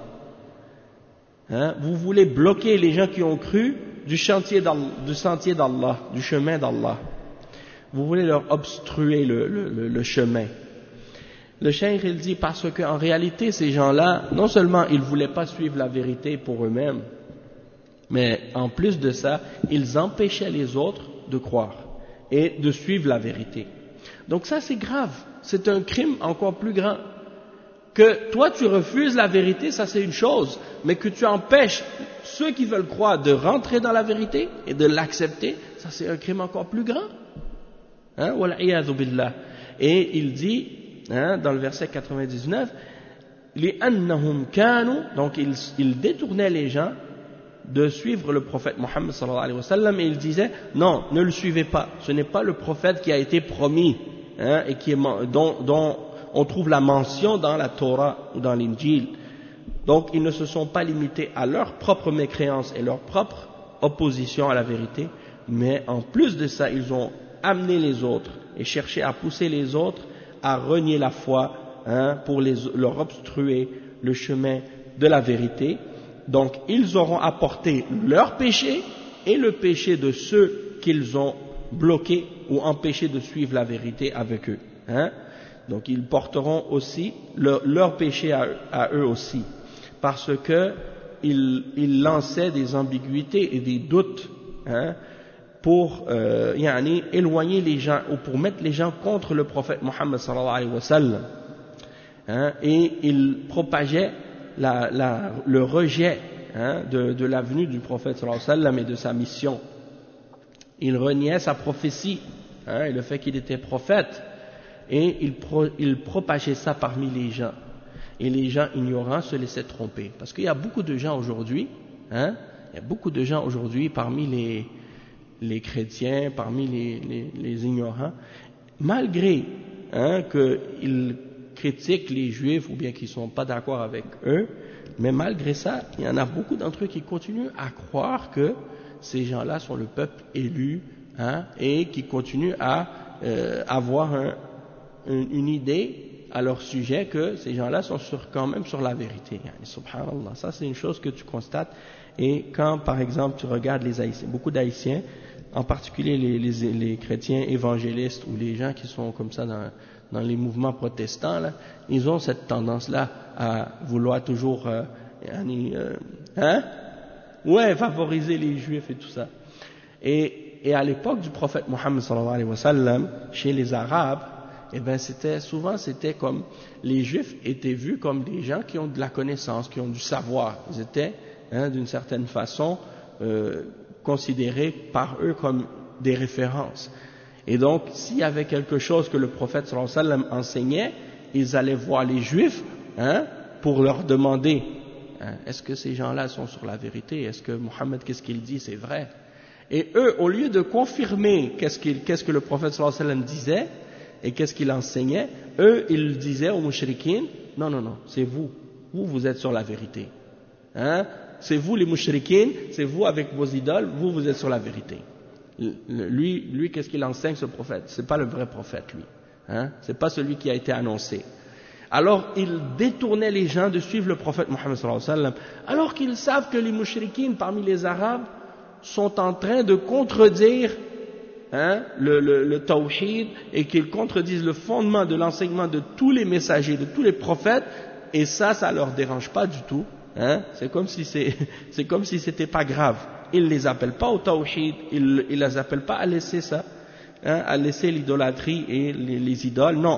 vous voulez bloquer les gens qui ont cru du sentier d'Allah, du chemin d'Allah, vous voulez leur obstruer le chemin. Le cheikh il dit parce qu'en réalité ces gens-là, non seulement ils ne voulaient pas suivre la vérité pour eux-mêmes, mais en plus de ça, ils empêchaient les autres de croire et de suivre la vérité. Donc ça c'est grave, c'est un crime encore plus grand. Que toi tu refuses la vérité, ça c'est une chose, mais que tu empêches ceux qui veulent croire de rentrer dans la vérité et de l'accepter, ça c'est un crime encore plus grand. Wal'iyadhu billah. Et il dit, dans le verset 99, li'annahum kanu, donc il détournait les gens de suivre le prophète Mohammed sallallahu alayhi wa sallam et il disait non, ne le suivez pas, ce n'est pas le prophète qui a été promis et dont on trouve la mention dans la Torah ou dans l'Injil. Donc ils ne se sont pas limités à leur propre mécréance et leur propre opposition à la vérité, mais en plus de ça ils ont amené les autres et cherché à pousser les autres à renier la foi pour leur obstruer le chemin de la vérité. Donc ils auront apporté leur péché et le péché de ceux qu'ils ont bloqués ou empêchés de suivre la vérité avec eux. Donc ils porteront aussi leur péché à eux aussi, parce que ils lançaient des ambiguïtés et des doutes pour éloigner les gens ou pour mettre les gens contre le prophète Mohammed sallallahu alayhi wa sallam, et ils propageaient le rejet de la venue du prophète sallallahu alayhi wa sallam et de sa mission. Ils reniaient sa prophétie et le fait qu'il était prophète, et ils propageaient ça parmi les gens, et les gens ignorants se laissaient tromper, parce qu'il y a beaucoup de gens aujourd'hui, parmi les chrétiens, parmi les ignorants, malgré qu'ils critiquent les juifs ou bien qu'ils ne sont pas d'accord avec eux, Mais malgré ça, il y en a beaucoup d'entre eux qui continuent à croire que ces gens-là sont le peuple élu, hein, et qui continuent à avoir une idée à leur sujet que ces gens-là sont quand même sur la vérité. Subhanallah, ça c'est une chose que tu constates. Et quand par exemple tu regardes les Haïtiens, beaucoup d'Haïtiens, en particulier les chrétiens évangélistes ou les gens qui sont comme ça dans les mouvements protestants, là, ils ont cette tendance-là à vouloir toujours favoriser les juifs et tout ça. Et à l'époque du prophète Mohammed sallallahu alayhi wa sallam, chez les Arabes, eh ben c'était comme les juifs étaient vus comme des gens qui ont de la connaissance, qui ont du savoir. Ils étaient d'une certaine façon considérés par eux comme des références. Et donc, s'il y avait quelque chose que le prophète sallallahu alayhi wa sallam enseignait, ils allaient voir les juifs pour leur demander est-ce que ces gens-là sont sur la vérité? Est-ce que Mohammed, qu'est-ce qu'il dit, c'est vrai? Et eux, au lieu de confirmer qu'est-ce que le prophète sallallahu alayhi wa sallam disait et qu'est-ce qu'il enseignait, eux, ils disaient aux mouchriquines, non, c'est vous êtes sur la vérité. C'est vous les mouchriquines, c'est vous avec vos idoles, vous êtes sur la vérité. Lui, qu'est-ce qu'il enseigne, ce prophète? C'est pas le vrai prophète, lui. C'est pas celui qui a été annoncé. Alors, il détournait les gens de suivre le prophète Mohammed sallallahu alayhi wa sallam, alors qu'ils savent que les mouchriquines parmi les Arabes sont en train de contredire le tawhid et qu'ils contredisent le fondement de l'enseignement de tous les messagers, de tous les prophètes, et ça leur dérange pas du tout. C'est comme si c'était pas grave. Ils les appellent pas au tawhid, ils les appellent pas à laisser ça, à laisser l'idolâtrie et les idoles, non.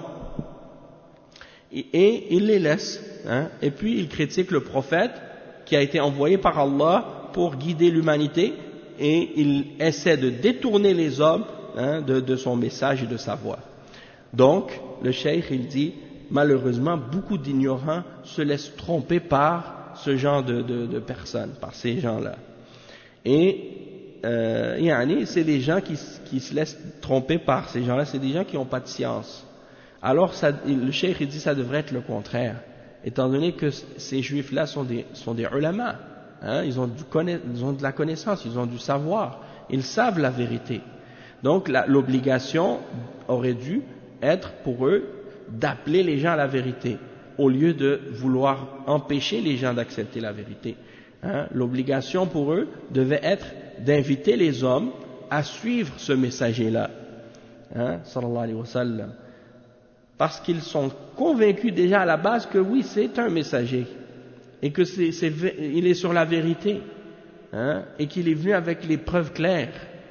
Et ils les laissent, et puis ils critiquent le prophète qui a été envoyé par Allah pour guider l'humanité, et il essaie de détourner les hommes de son message et de sa voix. Donc, le cheikh, il dit, malheureusement, beaucoup d'ignorants se laissent tromper par ce genre de personnes, par ces gens-là. Et c'est des gens qui se laissent tromper par ces gens-là, c'est des gens qui n'ont pas de science. Alors, le cheikh, il dit, ça devrait être le contraire, étant donné que ces juifs-là sont des ulama. Ils ont de la connaissance, ils ont du savoir, ils savent la vérité. Donc l'obligation aurait dû être pour eux d'appeler les gens à la vérité, au lieu de vouloir empêcher les gens d'accepter la vérité. L'obligation pour eux devait être d'inviter les hommes à suivre ce messager-là, sallallahu alayhi wa sallam, parce qu'ils sont convaincus déjà à la base que oui, c'est un messager, et que il est sur la vérité, et qu'il est venu avec les preuves claires.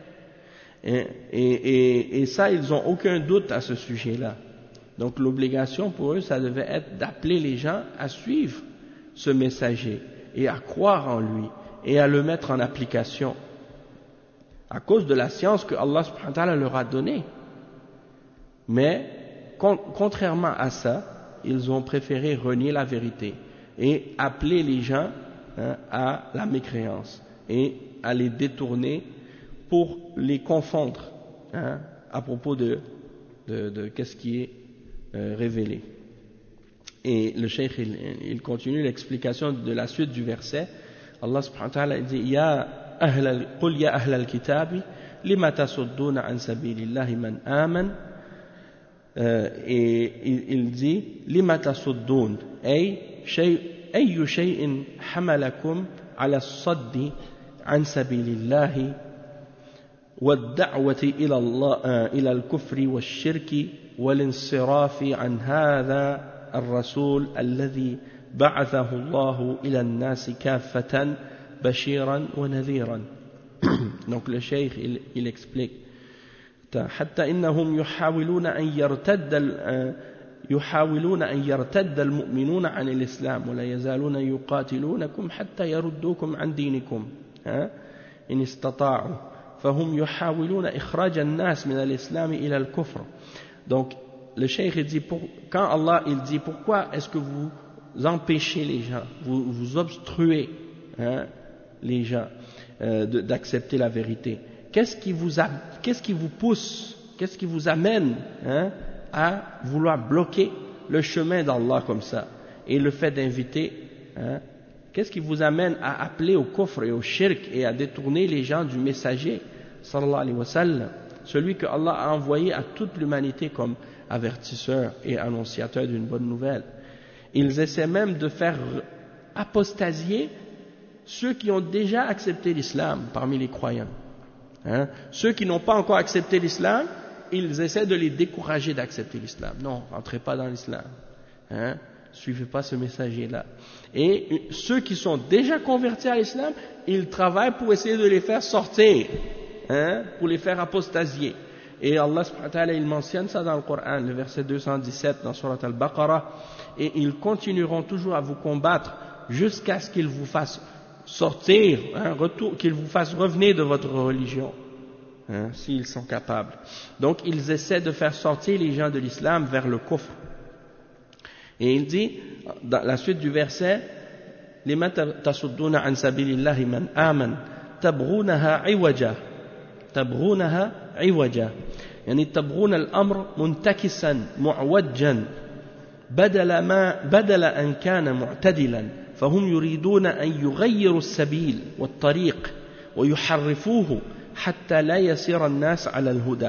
Et ça, ils n'ont aucun doute à ce sujet-là. Donc l'obligation pour eux, ça devait être d'appeler les gens à suivre ce messager, et à croire en lui, et à le mettre en application, à cause de la science que Allah subhanahu wa ta'ala leur a donnée. Mais, contrairement à ça, ils ont préféré renier la vérité et appeler les gens à la mécréance et à les détourner pour les confondre à propos de qu'est-ce qui est révélé. Et le cheikh il continue l'explication de la suite du verset. Allah subhanahu wa ta'ala dit قل يا أهل الكتاب لما تصدون عن سبيل الله من آمن. Et il dit لما تصدون أي شيء حملكم على الصد عن سبيل الله والدعوة إلى الله إلى الكفر والشرك والانصراف عن هذا الرسول الذي بعثه الله إلى الناس كافة بشيرا ونذيرا. Donc le cheikh il explique حتى إنهم يحاولون أن يرتد المؤمنون عن الإسلام ولا يزالون يقاتلونكم حتى يردوكم عن دينكم إن استطاعوا فهم يحاولون إخراج الناس من الإسلام إلى الكفر. Donc le cheikh dit quand Allah il dit pourquoi est-ce que vous empêchez les gens, vous obstruez les gens d'accepter la vérité, qu'est-ce qui vous pousse, qu'est-ce qui vous amène à vouloir bloquer le chemin d'Allah comme ça, et le fait d'inviter Qu'est-ce qui vous amène à appeler au kufr et au shirk et à détourner les gens du messager, sallallahu alayhi wa sallam, celui que Allah a envoyé à toute l'humanité comme avertisseur et annonciateur d'une bonne nouvelle? Ils essaient même de faire apostasier ceux qui ont déjà accepté l'islam parmi les croyants. Ceux qui n'ont pas encore accepté l'islam, ils essaient de les décourager d'accepter l'islam. Non, rentrez pas dans l'islam. Suivez pas ce messager-là. Et ceux qui sont déjà convertis à l'islam, ils travaillent pour essayer de les faire sortir, pour les faire apostasier. Et Allah subhanahu wa ta'ala, il mentionne ça dans le Coran, le verset 217 dans Surat Al-Baqarah, et ils continueront toujours à vous combattre jusqu'à ce qu'ils vous fassent sortir, qu'ils vous fassent revenir de votre religion, s'ils sont capables. Donc ils essaient de faire sortir les gens de l'islam vers le kufr. Et il dit, dans la suite du verset, لِمَا تَصُدُّونَ عَنْ سَبِيلِ اللَّهِ مَنْ آمَنَ تَبْغُونَهَا عِوَجًا يعني تبغون الأمر منتكسا معوجا بدل أن كان معتدلا فهم يريدون أن يغيروا السبيل والطريق ويحرفوه حتى لا يسير الناس على الهدى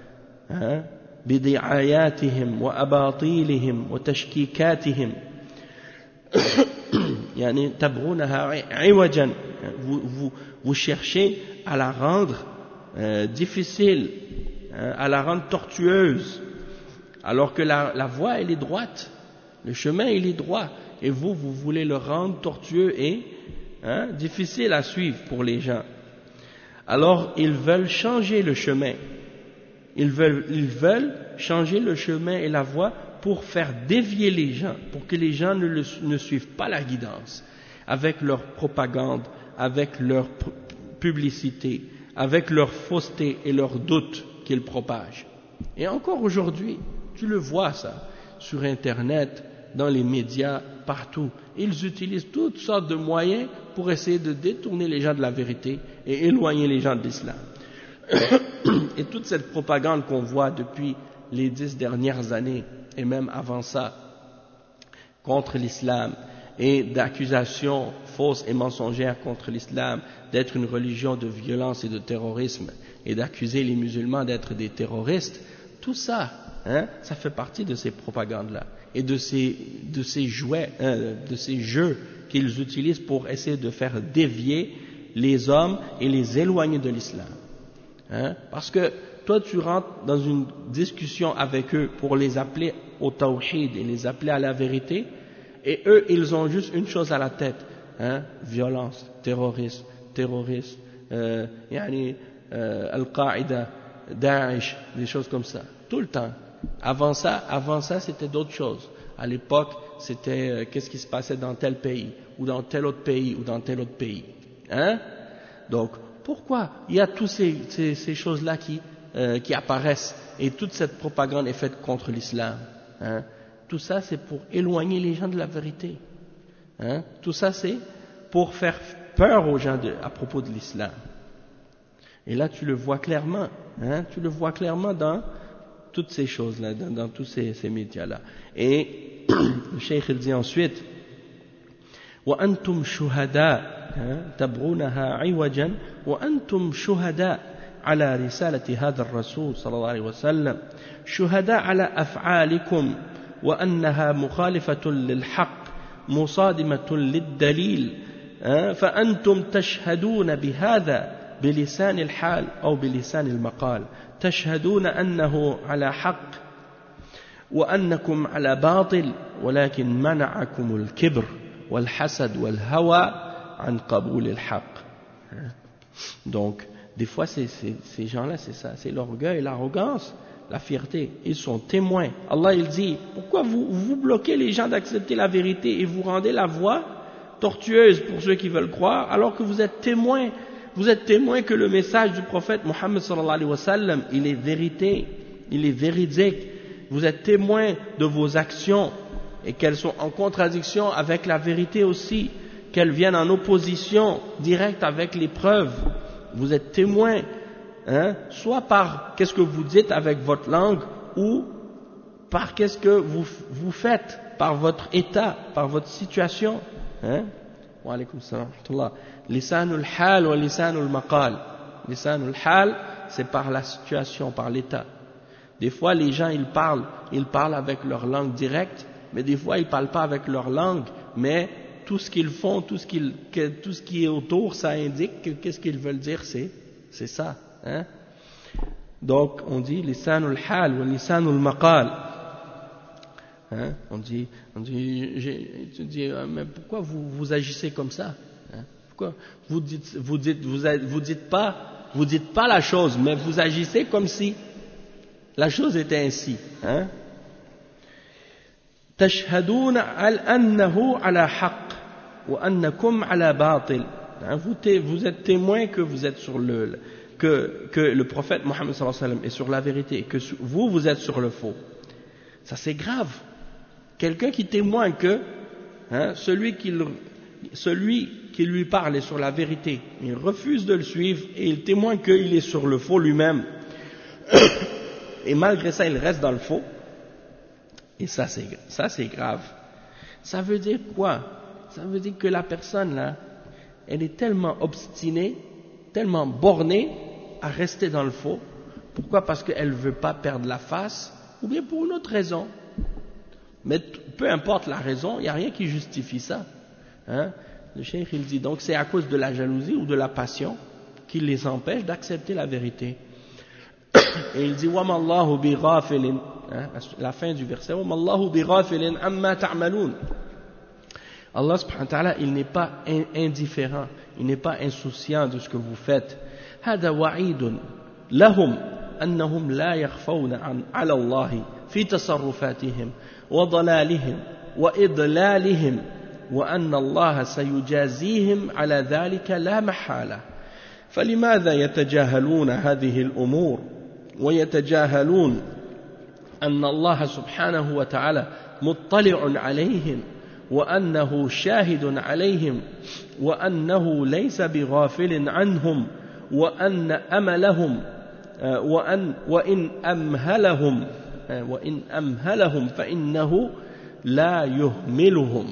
بدعاياتهم وأباطيلهم وتشكيكاتهم يعني تبغونها عوجا vous cherchez à la rendre difficile, à la rendre tortueuse, alors que la voie elle est droite, le chemin il est droit, et vous voulez le rendre tortueux et difficile à suivre pour les gens. Alors ils veulent changer le chemin, ils veulent changer le chemin et la voie pour faire dévier les gens, pour que les gens ne suivent pas la guidance, avec leur propagande, avec leur publicité, avec leur fausseté et leurs doutes qu'ils propagent. Et encore aujourd'hui, tu le vois ça, sur Internet, dans les médias, partout. Ils utilisent toutes sortes de moyens pour essayer de détourner les gens de la vérité et éloigner les gens de l'islam. Et toute cette propagande qu'on voit depuis les 10 dernières années, et même avant ça, contre l'islam, et d'accusations fausses et mensongères contre l'islam, d'être une religion de violence et de terrorisme, et d'accuser les musulmans d'être des terroristes, tout ça, ça fait partie de ces propagandes-là, et de ces jouets, de ces jeux qu'ils utilisent pour essayer de faire dévier les hommes et les éloigner de l'islam. Parce que toi tu rentres dans une discussion avec eux pour les appeler au tawhid et les appeler à la vérité, et eux ils ont juste une chose à la tête, violence, terrorisme, Al-Qaïda, Daesh, des choses comme ça, tout le temps. Avant ça c'était d'autres choses. À l'époque c'était qu'est-ce qui se passait dans tel pays, ou dans tel autre pays, ou dans tel autre pays. Donc pourquoi il y a toutes ces choses-là qui apparaissent, et toute cette propagande est faite contre l'islam? Tout ça c'est pour éloigner les gens de la vérité. Tout ça c'est pour faire peur aux gens à propos de l'islam. Et là tu le vois clairement, tu le vois clairement dans toutes ces choses-là, dans tous ces médias-là. Et le cheikh il dit ensuite, وأنتم شهداء تبغونها عوجا وأنتم شهداء على رسالة هذا الرسول صلى الله عليه وسلم شهداء على أفعالكم وأنها مخالفة للحق مصادمة للدليل فأنتم تشهدون بهذا بلسان الحال أو بلسان المقال تشهدون أنه على حق وأنكم على باطل ولكن منعكم الكبر والحسد والهوى عن قبول الحق. Donc des fois ces gens-là c'est ça, c'est l'orgueil, l'arrogance, la fierté. Ils sont témoins. Allah il dit, pourquoi vous bloquez les gens d'accepter la vérité et vous rendez la voie tortueuse pour ceux qui veulent croire, alors que vous êtes témoins que le message du prophète Mohammed sallallahu alayhi wa sallam, il est vérité, il est véridique. Vous êtes témoins de vos actions et qu'elles sont en contradiction avec la vérité aussi, qu'elles viennent en opposition directe avec les preuves. Vous êtes témoins, soit par qu'est-ce que vous dites avec votre langue, ou par qu'est-ce que vous faites, par votre état, par votre situation. Wa alaykum salam wa rahmatullah. Lisanul hal wa lisanul maqal. Lisanul hal, c'est par la situation, par l'état. Des fois, les gens, ils parlent avec leur langue directe, mais des fois, ils parlent pas avec leur langue, mais tout ce qu'ils font, tout ce qui est autour, ça indique que qu'est-ce qu'ils veulent dire, c'est ça, hein. Donc, on dit lisanul hal wa lisanul maqal. Hein? On dit, mais pourquoi vous agissez comme ça? Hein? Pourquoi vous dites pas la chose, mais vous agissez comme si la chose était ainsi. Hein? تشهدون أنه على حق وأنكم على باطل. Vous êtes témoin que vous êtes sur que le prophète Mohammed sallallahu alayhi wa sallam est sur la vérité et que vous êtes sur le faux. Ça c'est grave. Quelqu'un qui témoigne que celui qui lui parle est sur la vérité, il refuse de le suivre et il témoigne qu'il est sur le faux lui-même. Et malgré ça, il reste dans le faux. Et ça c'est grave. Ça veut dire quoi? Ça veut dire que la personne là, elle est tellement obstinée, tellement bornée à rester dans le faux. Pourquoi? Parce qu'elle ne veut pas perdre la face, ou bien pour une autre raison. Mais peu importe la raison, il n'y a rien qui justifie ça. Hein? Le cheikh il dit donc c'est à cause de la jalousie ou de la passion qui les empêche d'accepter la vérité. Et il dit وَمَا اللَّهُ بِغَافِلٍ, la fin du verset, وَمَا اللَّهُ بِغَافِلٍ عَمَّا تَعْمَلُونَ. Allah subhanahu wa ta'ala, il n'est pas indifférent, il n'est pas insouciant de ce que vous faites. هذا وعيد لهم أنهم لا يخفون على الله في تصرفاتهم وضلالهم وإضلالهم وأن الله سيجازيهم على ذلك لا محالة. فلماذا يتجاهلون هذه الأمور ويتجاهلون أن الله سبحانه وتعالى مطلع عليهم وأنه شاهد عليهم وأنه ليس بغافل عنهم وأن أملهم وإن أمهلهم فإنه لا يهملهم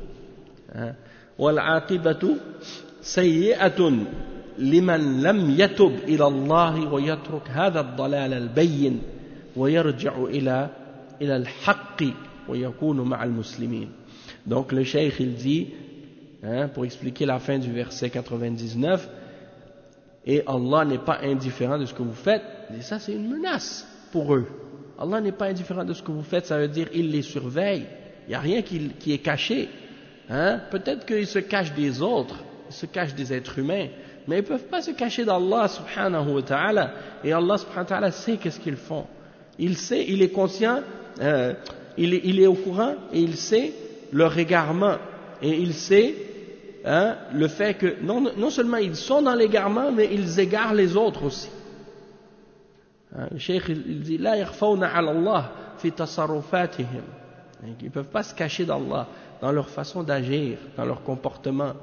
والعاقبة سيئة لمن لم يتب إلى الله ويترك هذا الضلال البين ويرجع إلى الحق ويكون مع المسلمين. Donc le cheikh il dit, pour expliquer la fin du verset 99, et Allah n'est pas indifférent de ce que vous faites, et ça c'est une menace pour eux. Allah n'est pas indifférent de ce que vous faites, ça veut dire il les surveille, il n'y a rien qui est caché. Peut-être qu'ils se cachent des autres, ils se cachent des êtres humains, mais ils ne peuvent pas se cacher d'Allah subhanahu wa ta'ala, et Allah subhanahu wa ta'ala sait qu'est-ce qu'ils font. Il sait, il est conscient, il est au courant, et il sait leur égarement, et il sait le fait que non seulement ils sont dans l'égarement, mais ils égarent les autres aussi. Le cheikh il dit la yakhfawna ala Allah fi tasarrufatihim. Ils ne peuvent pas se cacher d'Allah dans leur façon d'agir, dans leur comportement.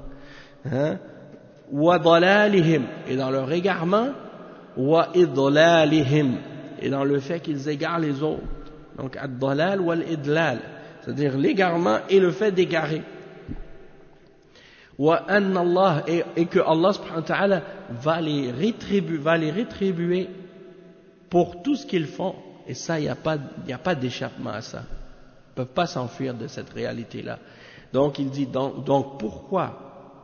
Wa dalalihim, et dans leur égarement, wa idlalihim, et dans le fait qu'ils égarent les autres. Donc ad-dalal wal idlal, c'est-à-dire l'égarement et le fait d'égarer. Wa anna Allah, et que Allah subhanahu wa ta'ala va les rétribuer pour tout ce qu'ils font. Et ça, il n'y a pas d'échappement à ça. Ils ne peuvent pas s'enfuir de cette réalité-là. Donc il dit, donc pourquoi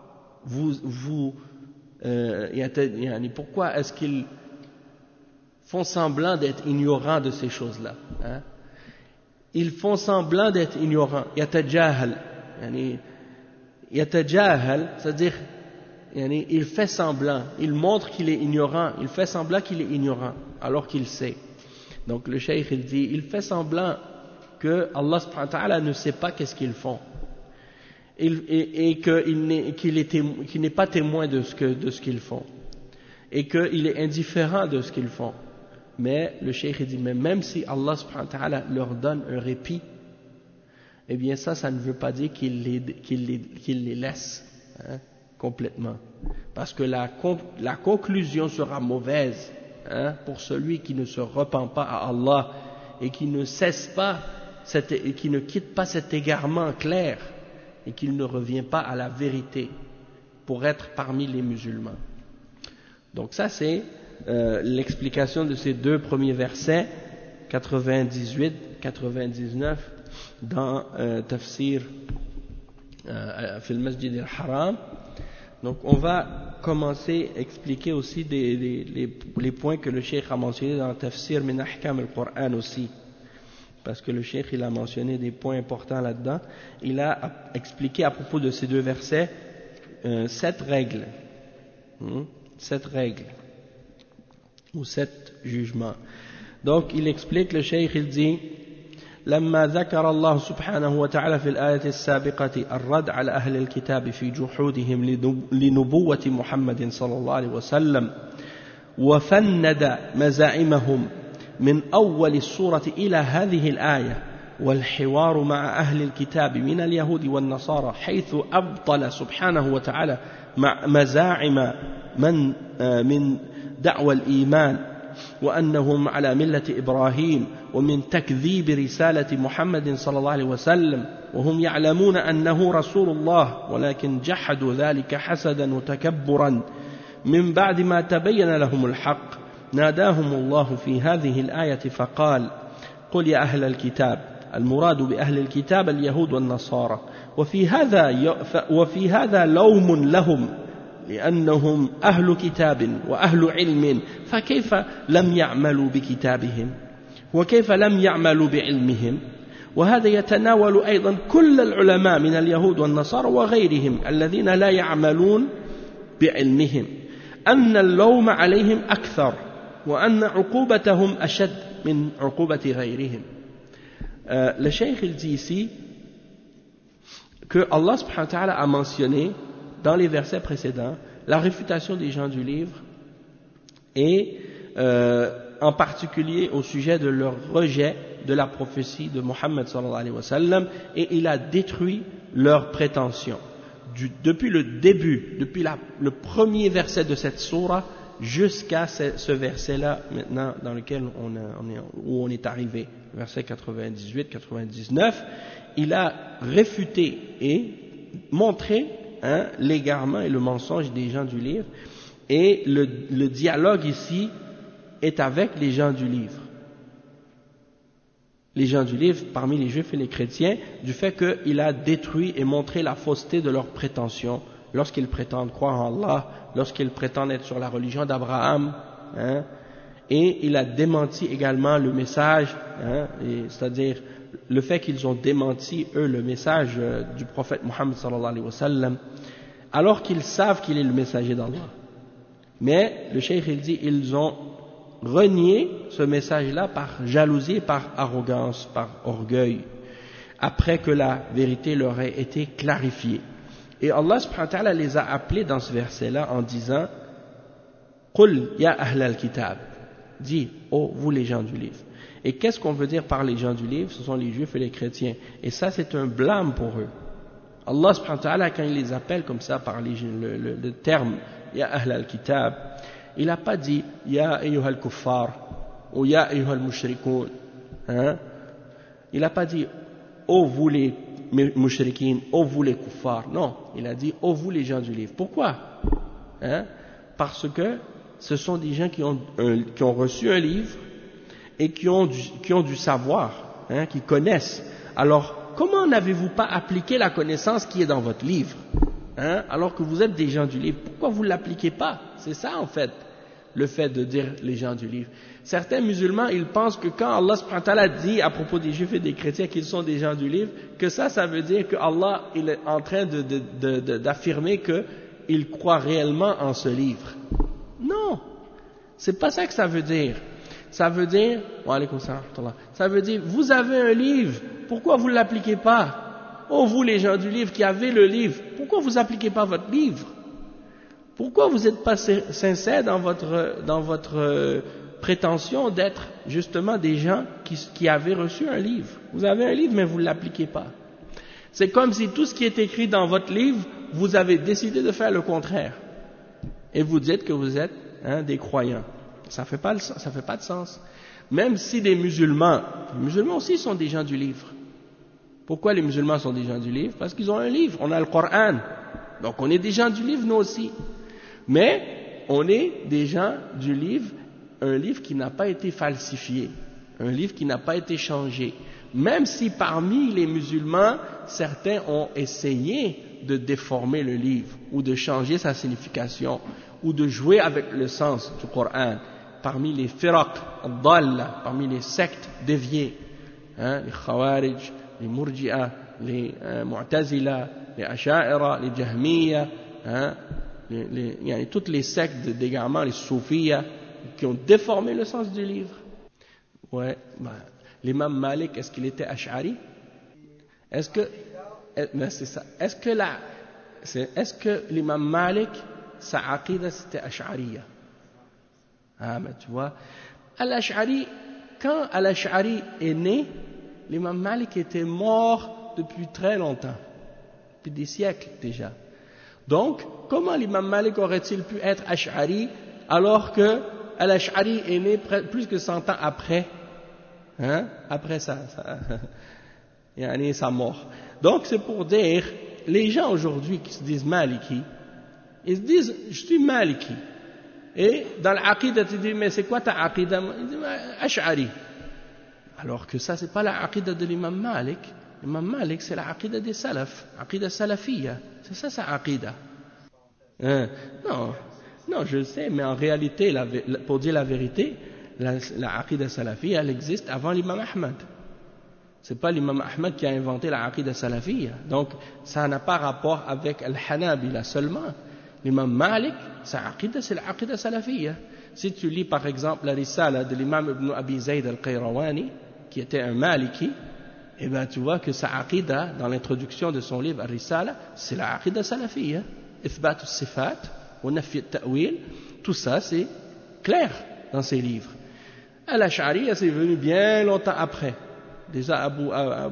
pourquoi est-ce qu'ils font semblant d'être ignorants de ces choses-là? Ils font semblant d'être ignorants. Yatajahal, c'est-à-dire il fait semblant, il montre qu'il est ignorant, il fait semblant qu'il est ignorant alors qu'il sait. Donc le cheikh il dit, il fait semblant que Allah subhanahu wa ta'ala ne sait pas qu'est-ce qu'ils font, et qu'il n'est pas témoin de ce qu'ils font, et qu'il est indifférent de ce qu'ils font. Mais le cheikh dit, mais même si Allah subhanahu wa ta'ala leur donne un répit, eh bien ça ne veut pas dire qu'il les laisse complètement, parce que la conclusion sera mauvaise pour celui qui ne se repent pas à Allah et qui ne cesse pas, qui ne quitte pas cet égarement clair et qu'il ne revient pas à la vérité pour être parmi les musulmans. Donc ça c'est l'explication de ces deux premiers versets 98-99 dans Tafsir fil Masjid al-Haram. Donc on va commencer à expliquer aussi les points que le Cheikh a mentionnés dans Tafsir min Ahkam al-Qur'an aussi, parce que le Cheikh il a mentionné des points importants là-dedans. Il a expliqué à propos de ces deux versets 7 règles, 7 règles ou 7 jugements. Donc il explique, le Cheikh il dit: لما ذكر الله سبحانه وتعالى في الآية السابقة الرد على أهل الكتاب في جحودهم لنبوة محمد صلى الله عليه وسلم وفند مزاعمهم من أول السورة إلى هذه الآية والحوار مع أهل الكتاب من اليهود والنصارى حيث أبطل سبحانه وتعالى مزاعم من دعوى الإيمان وأنهم على ملة إبراهيم ومن تكذيب رسالة محمد صلى الله عليه وسلم وهم يعلمون أنه رسول الله ولكن جحدوا ذلك حسدا وتكبرا من بعد ما تبين لهم الحق ناداهم الله في هذه الآية فقال: قل يا أهل الكتاب، المراد بأهل الكتاب اليهود والنصارى، وفي هذا لوم لهم لأنهم أهل كتاب وأهل علم، فكيف لم يعملوا بكتابهم وكيف لم يعملوا بعلمهم؟ وهذا يتناول أيضا كل العلماء من اليهود والنصارى وغيرهم الذين لا يعملون بعلمهم، أن اللوم عليهم أكثر وأن عقوبتهم أشد من عقوبة غيرهم. Le Cheikh il dit ici que Allah subhanahu wa ta'ala a mentionné dans les versets précédents la réfutation des gens du livre et en particulier au sujet de leur rejet de la prophétie de Mohammed sallallahu alayhi wa sallam, et il a détruit leurs prétentions depuis le début, depuis le premier verset de cette sourate jusqu'à ce verset-là maintenant dans lequel on est arrivé, verset 98-99. Il a réfuté et montré l'égarement et le mensonge des gens du livre, et le dialogue ici est avec les gens du livre. Les gens du livre, parmi les juifs et les chrétiens, du fait qu'il a détruit et montré la fausseté de leurs prétentions lorsqu'ils prétendent croire en Allah, lorsqu'ils prétendent être sur la religion d'Abraham, et il a démenti également le message, c'est-à-dire le fait qu'ils ont démenti, eux, le message du prophète Mohammed sallallahu alayhi wa sallam, alors qu'ils savent qu'il est le messager d'Allah. Mais le cheikh il dit, ils ont renié ce message-là par jalousie, par arrogance, par orgueil, après que la vérité leur ait été clarifiée. Et Allah subhanahu wa ta'ala les a appelés dans ce verset-là en disant: Qul ya ahl al-kitab, dis, oh vous les gens du livre. Et qu'est-ce qu'on veut dire par les gens du livre? Ce sont les juifs et les chrétiens. Et ça c'est un blâme pour eux. Allah subhanahu wa ta'ala, quand il les appelle comme ça par le terme ya ahl al-kitab, il n'a pas dit ya ayyuha al-kuffar ou ya ayyuha al-mushrikoun. Il n'a pas dit oh vous les mushrikines, oh vous les kuffars. Non, il a dit oh vous les gens du livre. Pourquoi? Parce que ce sont des gens qui ont reçu un livre et qui ont du savoir, qui connaissent. Alors, comment n'avez-vous pas appliqué la connaissance qui est dans votre livre, alors que vous êtes des gens du livre? Pourquoi vous ne l'appliquez pas? C'est ça en fait, le fait de dire les gens du livre. Certains musulmans, ils pensent que quand Allah subhanahu wa ta'ala dit à propos des juifs et des chrétiens qu'ils sont des gens du livre, que ça veut dire que Allah il est en train d'affirmer qu'ils croient réellement en ce livre. Non, c'est pas ça que ça veut dire. Ça veut dire, ça veut dire, vous avez un livre, pourquoi vous ne l'appliquez pas? Oh vous les gens du livre qui avez le livre, pourquoi vous n'appliquez pas votre livre? Pourquoi vous n'êtes pas sincères dans votre prétention d'être justement des gens qui avaient reçu un livre? Vous avez un livre mais vous ne l'appliquez pas. C'est comme si tout ce qui est écrit dans votre livre, vous avez décidé de faire le contraire. Et vous dites que vous êtes des croyants. Ça fait pas de sens. Même si les musulmans aussi sont des gens du livre. Pourquoi les musulmans sont des gens du livre? Parce qu'ils ont un livre, on a le Coran. Donc on est des gens du livre, nous aussi. Mais on est des gens du livre, un livre qui n'a pas été falsifié, un livre qui n'a pas été changé. Même si parmi les musulmans, certains ont essayé de déformer le livre, ou de changer sa signification, ou de jouer avec le sens du Coran, parmi les firaq, ad-dalla, parmi les sectes déviées, les khawarij, les murji'a, les mu'tazila, les asha'ira, les jahmiya, toutes les sectes d'égarement, les soufiyya, qui ont déformé le sens du livre. Ouais, l'imam Malik, est-ce qu'il était ash'ari? Est-ce que c'est ça. Est-ce que l'imam Malik, sa aqida c'était ash'ariya? Ah, mais tu vois, al-ash'ari, quand al-ash'ari est né, l'imam Malik était mort depuis très longtemps, depuis des siècles déjà. Donc, comment l'imam Malik aurait-il pu être ash'ari alors que al-ash'ari est né plus que 100 ans après, après sa mort. Donc, c'est pour dire, les gens aujourd'hui qui se disent maliki, ils se disent, je suis maliki. Et dans l'aqida, tu dis, mais c'est quoi ta aqida? Il dit, ash'ari. Alors que ça, c'est pas la aqida de l'imam Malik. L'imam Malik, c'est la aqida des salaf, aqida salafiyya. C'est ça sa aqida. Non, je sais, mais en réalité, pour dire la vérité, la aqida salafiyya, elle existe avant l'imam Ahmad. C'est pas l'imam Ahmad qui a inventé la aqida salafiyya. Donc, ça n'a pas rapport avec al-Hanabila seulement. L'imam Malik, sa aqida, c'est la aqida salafiyya. Si tu lis par exemple la risala de l'imam Ibn Abi Zayd al-Qayrawani, qui était un maliki, eh bien tu vois que sa aqida, dans l'introduction de son livre al-Risala, c'est la aqida salafiyya. Ithbat al-sifat, wa nafi al-ta'wil, tout ça c'est clair dans ses livres. Al-Ash'ari, c'est venu bien longtemps après. Déjà Abu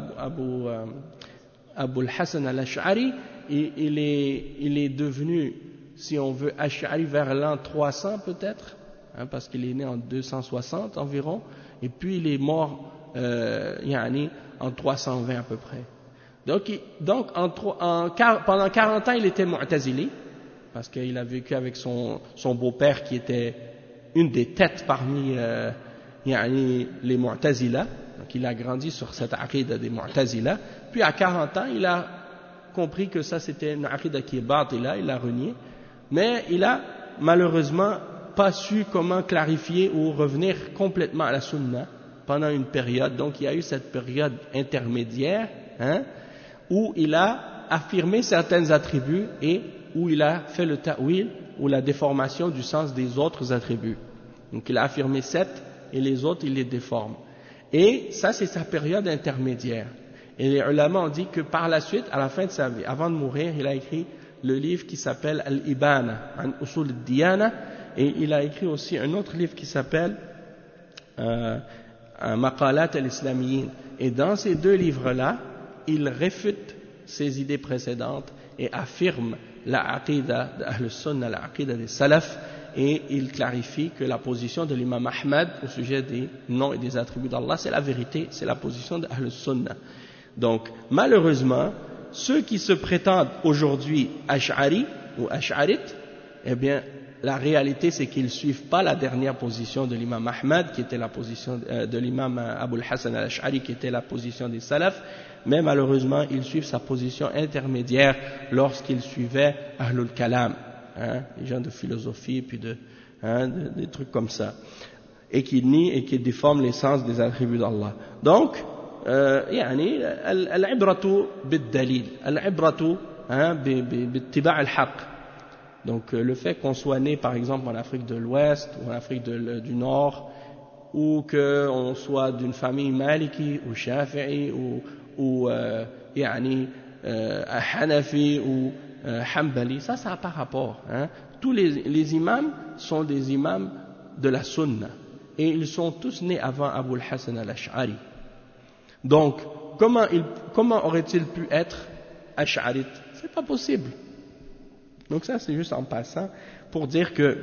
al-Hasan al-Ash'ari, il est devenu, si on veut, Ash'ari vers l'an 300 peut-être, parce qu'il est né en 260 environ, et puis il est mort en 320 à peu près. Donc pendant 40 ans, il était mu'tazili, parce qu'il a vécu avec son beau-père qui était une des têtes parmi les mu'tazila. Donc il a grandi sur cette aqida des mu'tazila. Puis à 40 ans, il a compris que ça c'était une aqida qui est batila, il l'a renié. Mais il a malheureusement pas su comment clarifier ou revenir complètement à la sunna pendant une période. Donc il y a eu cette période intermédiaire où il a affirmé certains attributs et où il a fait le ta'wil ou la déformation du sens des autres attributs. Donc il a affirmé 7 et les autres il les déforme. Et ça c'est sa période intermédiaire. Et les ulama ont dit que par la suite, à la fin de sa vie, avant de mourir, il a écrit le livre qui s'appelle Al-Ibana, an Usul al-Diyana, et il a écrit aussi un autre livre qui s'appelle Maqalat al-Islamiyin. Et dans ces deux livres-là, il réfute ses idées précédentes et affirme la aqida d'Ahl Sunnah, la aqida des Salaf, et il clarifie que la position de l'imam Ahmad au sujet des noms et des attributs d'Allah, c'est la vérité, c'est la position d'Ahl Sunnah. Donc, malheureusement, ceux qui se prétendent aujourd'hui Ash'ari ou Ash'arit, eh bien, la réalité c'est qu'ils ne suivent pas la dernière position de l'imam Ahmad, qui était la position de l'imam Abu al-Hasan al-Ash'ari, qui était la position des Salaf, mais malheureusement, ils suivent sa position intermédiaire lorsqu'ils suivaient Ahlul Kalam, les gens de philosophie, puis des trucs comme ça, et qui nient et qui déforment l'essence des attributs d'Allah. Donc, العبرة بالدليل العبرة باتباع الحق. Donc le fait qu'on soit né par exemple en Afrique de l'Ouest ou en Afrique du Nord, ou qu'on soit d'une famille maliki ou shafi'i ou hanafi ou hanbali, ça n'a pas rapport. Tous les imams sont des imams de la sunna et ils sont tous nés avant Abu al-Hasan al-Ash'ari. Donc, comment aurait-il pu être ash'arite? C'est pas possible. Donc ça, c'est juste en passant pour dire que,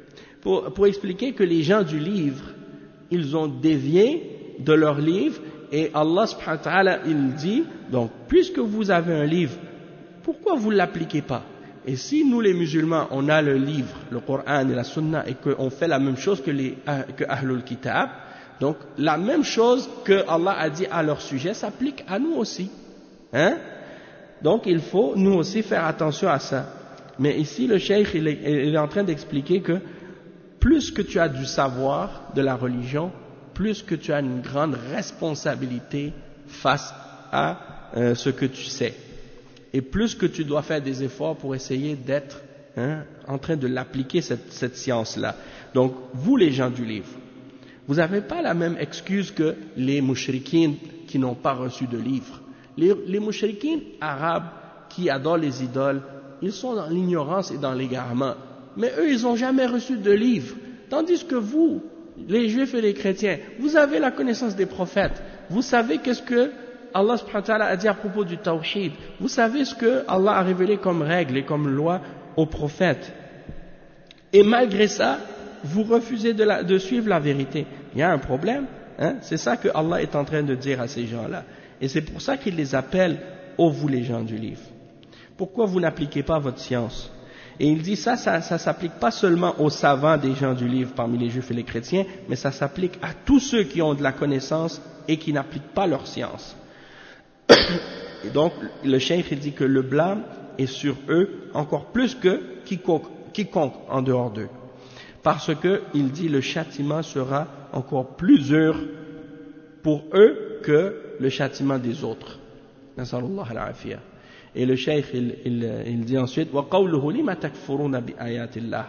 pour expliquer que les gens du livre, ils ont dévié de leur livre Et Allah subhanahu wa ta'ala, il dit, donc, puisque vous avez un livre, pourquoi vous ne l'appliquez pas? Et si nous les musulmans, on a le livre, le Coran et la Sunna, et qu'on fait la même chose que Ahlul Kitab, donc la même chose que Allah a dit à leur sujet s'applique à nous aussi. Hein? Donc il faut nous aussi faire attention à ça. Mais ici le cheikh il est en train d'expliquer que plus que tu as du savoir de la religion, plus que tu as une grande responsabilité face à ce que tu sais. Et plus que tu dois faire des efforts pour essayer d'être en train de l'appliquer, cette science-là. Donc, vous les gens du livre, vous n'avez pas la même excuse que les mouchrikines qui n'ont pas reçu de livre. Les mouchrikines arabes qui adorent les idoles, ils sont dans l'ignorance et dans l'égarement. Mais eux, ils n'ont jamais reçu de livre. Tandis que vous, les juifs et les chrétiens, vous avez la connaissance des prophètes. Vous savez qu'est-ce que Allah subhanahu wa ta'ala a dit à propos du tawhid. Vous savez ce que Allah a révélé comme règle et comme loi aux prophètes. Et malgré ça, vous refusez de suivre la vérité. Il y a un problème. C'est ça que Allah est en train de dire à ces gens-là. Et c'est pour ça qu'il les appelle, ô vous les gens du livre. Pourquoi vous n'appliquez pas votre science? Et il dit ça s'applique pas seulement aux savants des gens du livre parmi les juifs et les chrétiens, mais ça s'applique à tous ceux qui ont de la connaissance et qui n'appliquent pas leur science. Et donc, le cheikh il dit que le blâme est sur eux encore plus que quiconque en dehors d'eux. Parce que, il dit, le châtiment sera encore plus dur pour eux que le châtiment des autres. Nasallallahu al-afiyah. Et le cheikh il dit ensuite, وَقَوْلُهُ لِمَا تَكْفُرُونَ بِآيَاتِ اللَّهِ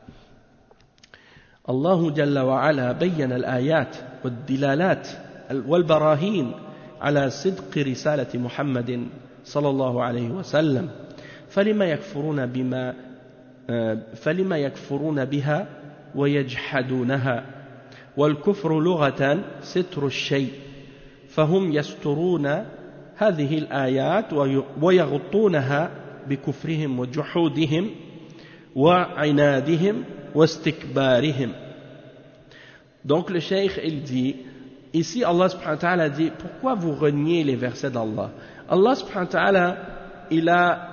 الله جل وعلا بين الآيات والدلالات والبراهين على صدق رسالة محمد صلى الله عليه وسلم فلما يكفرون بها ويجحدونها والكفر لغة ستر الشيء فهم يسترون هذه الآيات ويغطونها بكفرهم وجحودهم وعنادهم واستكبارهم. Donc le cheikh il dit ici, Allah subhanahu wa ta'ala dit, pourquoi vous reniez les versets d'Allah? Allah subhanahu wa ta'ala, il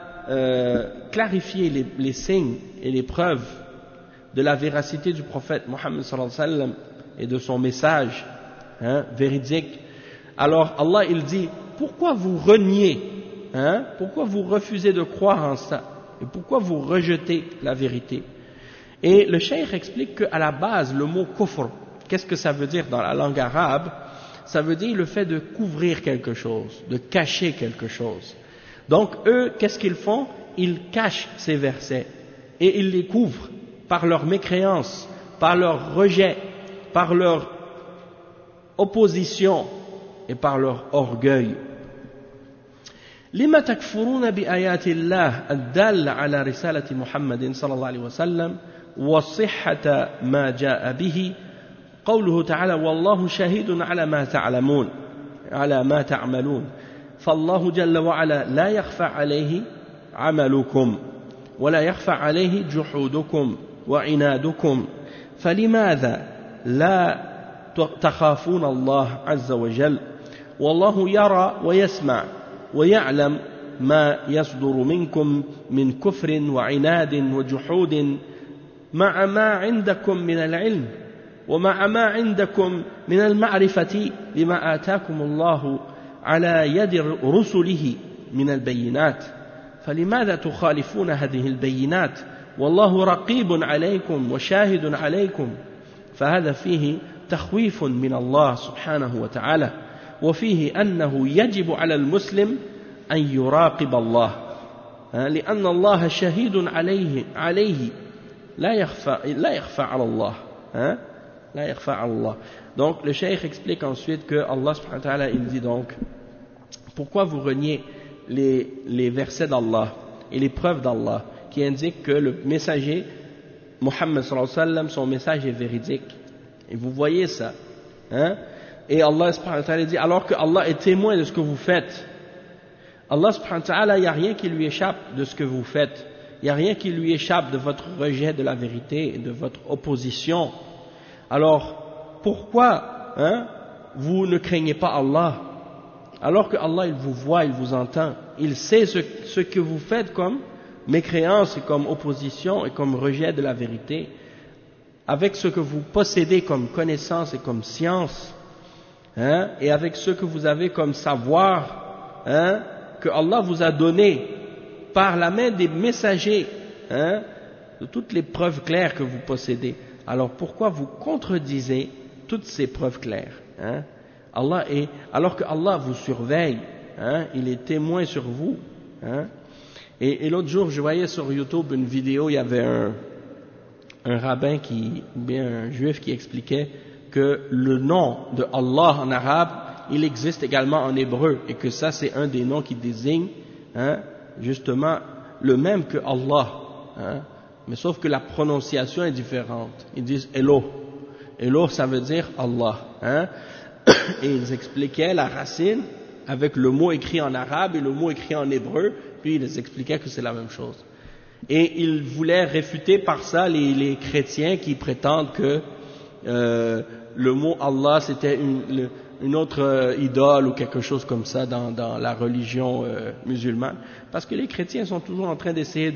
a clarifié les signes et les preuves de la véracité du prophète Mohammed sallallahu alayhi wa sallam et de son message véridique. Alors Allah, il dit, pourquoi vous reniez? Pourquoi vous refusez de croire en ça? Et pourquoi vous rejetez la vérité? Et le cheikh explique qu'à la base, le mot kufr, qu'est-ce que ça veut dire dans la langue arabe? Ça veut dire le fait de couvrir quelque chose, de cacher quelque chose. Donc eux, qu'est-ce qu'ils font? Ils cachent ces versets et ils les couvrent par leur mécréance, par leur rejet, par leur opposition et par leur orgueil. لما تكفرون بآيات الله الدالة على رسالة محمد صلى الله عليه وسلم وصحة ما جاء به قوله تعالى والله شهيد على ما تعلمون على ما تعملون فالله جل وعلا لا يخفى عليه عملكم ولا يخفى عليه جحودكم وعنادكم فلماذا لا تخافون الله عز وجل والله يرى ويسمع ويعلم ما يصدر منكم من كفر وعناد وجحود مع ما عندكم من العلم ومع ما عندكم من المعرفة لما آتاكم الله على يد رسله من البينات فلماذا تخالفون هذه البينات والله رقيب عليكم وشاهد عليكم فهذا فيه تخويف من الله سبحانه وتعالى وفيه أنه يجب على المسلم أن يراقب الله لأن الله شهيد عليه لا يخفى على الله لا يخفى على الله. Donc le cheikh explique ensuite que Allah subhanahu wa ta'ala il dit donc pourquoi vous reniez les versets d'Allah et les preuves d'Allah qui indiquent que le messager Muhammad sallallahu alayhi wa sallam, son message est véridique et vous voyez ça et Allah subhanahu wa ta'ala dit alors que Allah est témoin de ce que vous faites. Allah subhanahu wa ta'ala, il n'y a rien qui lui échappe de ce que vous faites, il n'y a rien qui lui échappe de votre rejet de la vérité et de votre opposition. Alors pourquoi vous ne craignez pas Allah, alors que Allah il vous voit, il vous entend, il sait ce que vous faites comme mécréance et comme opposition et comme rejet de la vérité, avec ce que vous possédez comme connaissance et comme science, hein, et avec ce que vous avez comme savoir, hein, que Allah vous a donné par la main des messagers, hein, de toutes les preuves claires que vous possédez. Alors pourquoi vous contredisez toutes ces preuves claires, hein? Alors que Allah vous surveille, hein, il est témoin sur vous, hein? Et l'autre jour, je voyais sur YouTube une vidéo, il y avait un rabbin ou bien un juif qui expliquait que le nom de Allah en arabe, il existe également en hébreu, et que ça c'est un des noms qui désigne, hein, justement le même que Allah, hein, mais sauf que la prononciation est différente. Ils disent Elo. Elo, ça veut dire Allah, hein, et ils expliquaient la racine avec le mot écrit en arabe et le mot écrit en hébreu, puis ils expliquaient que c'est la même chose. Et ils voulaient réfuter par ça les chrétiens qui prétendent que le mot Allah c'était une autre idole ou quelque chose comme ça dans la religion musulmane, parce que les chrétiens sont toujours en train d'essayer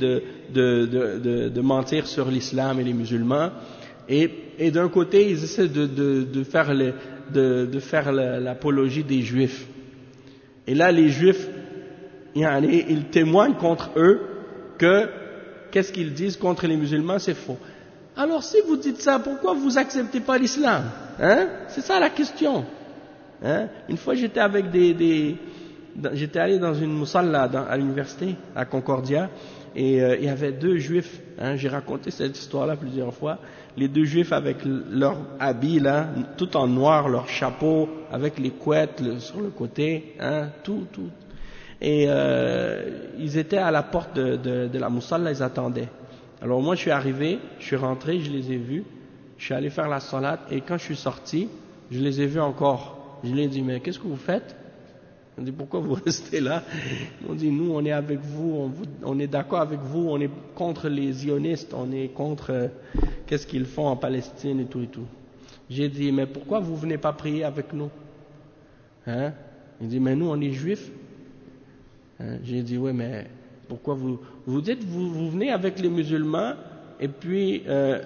de mentir sur l'islam et les musulmans, et d'un côté ils essaient de faire l'apologie des juifs, et là les juifs ils témoignent contre eux que qu'est-ce qu'ils disent contre les musulmans, c'est faux. Alors si vous dites ça, pourquoi vous acceptez pas l'islam, hein? C'est ça la question, hein? Une fois j'étais avec j'étais allé dans une musalla à l'université à Concordia, et il y avait deux juifs, hein? J'ai raconté cette histoire-là plusieurs fois. Les deux juifs avec leurs habits là, tout en noir, leur chapeau avec les couettes sur le côté, hein? Tout. Et ils étaient à la porte de la musalla, ils attendaient. Alors moi je suis arrivé, je suis rentré, je les ai vus, je suis allé faire la salat, et quand je suis sorti, je les ai vus encore. Je leur ai dit, mais qu'est-ce que vous faites? Ils m'ont dit, pourquoi vous restez là? Ils m'ont dit, nous on est avec vous, on est d'accord avec vous, on est contre les zionistes, on est contre qu'est-ce qu'ils font en Palestine et tout. J'ai dit, mais pourquoi vous venez pas prier avec nous, hein? Il dit, mais nous on est juifs. J'ai dit, oui, mais pourquoi vous dites, vous venez avec les musulmans, et puis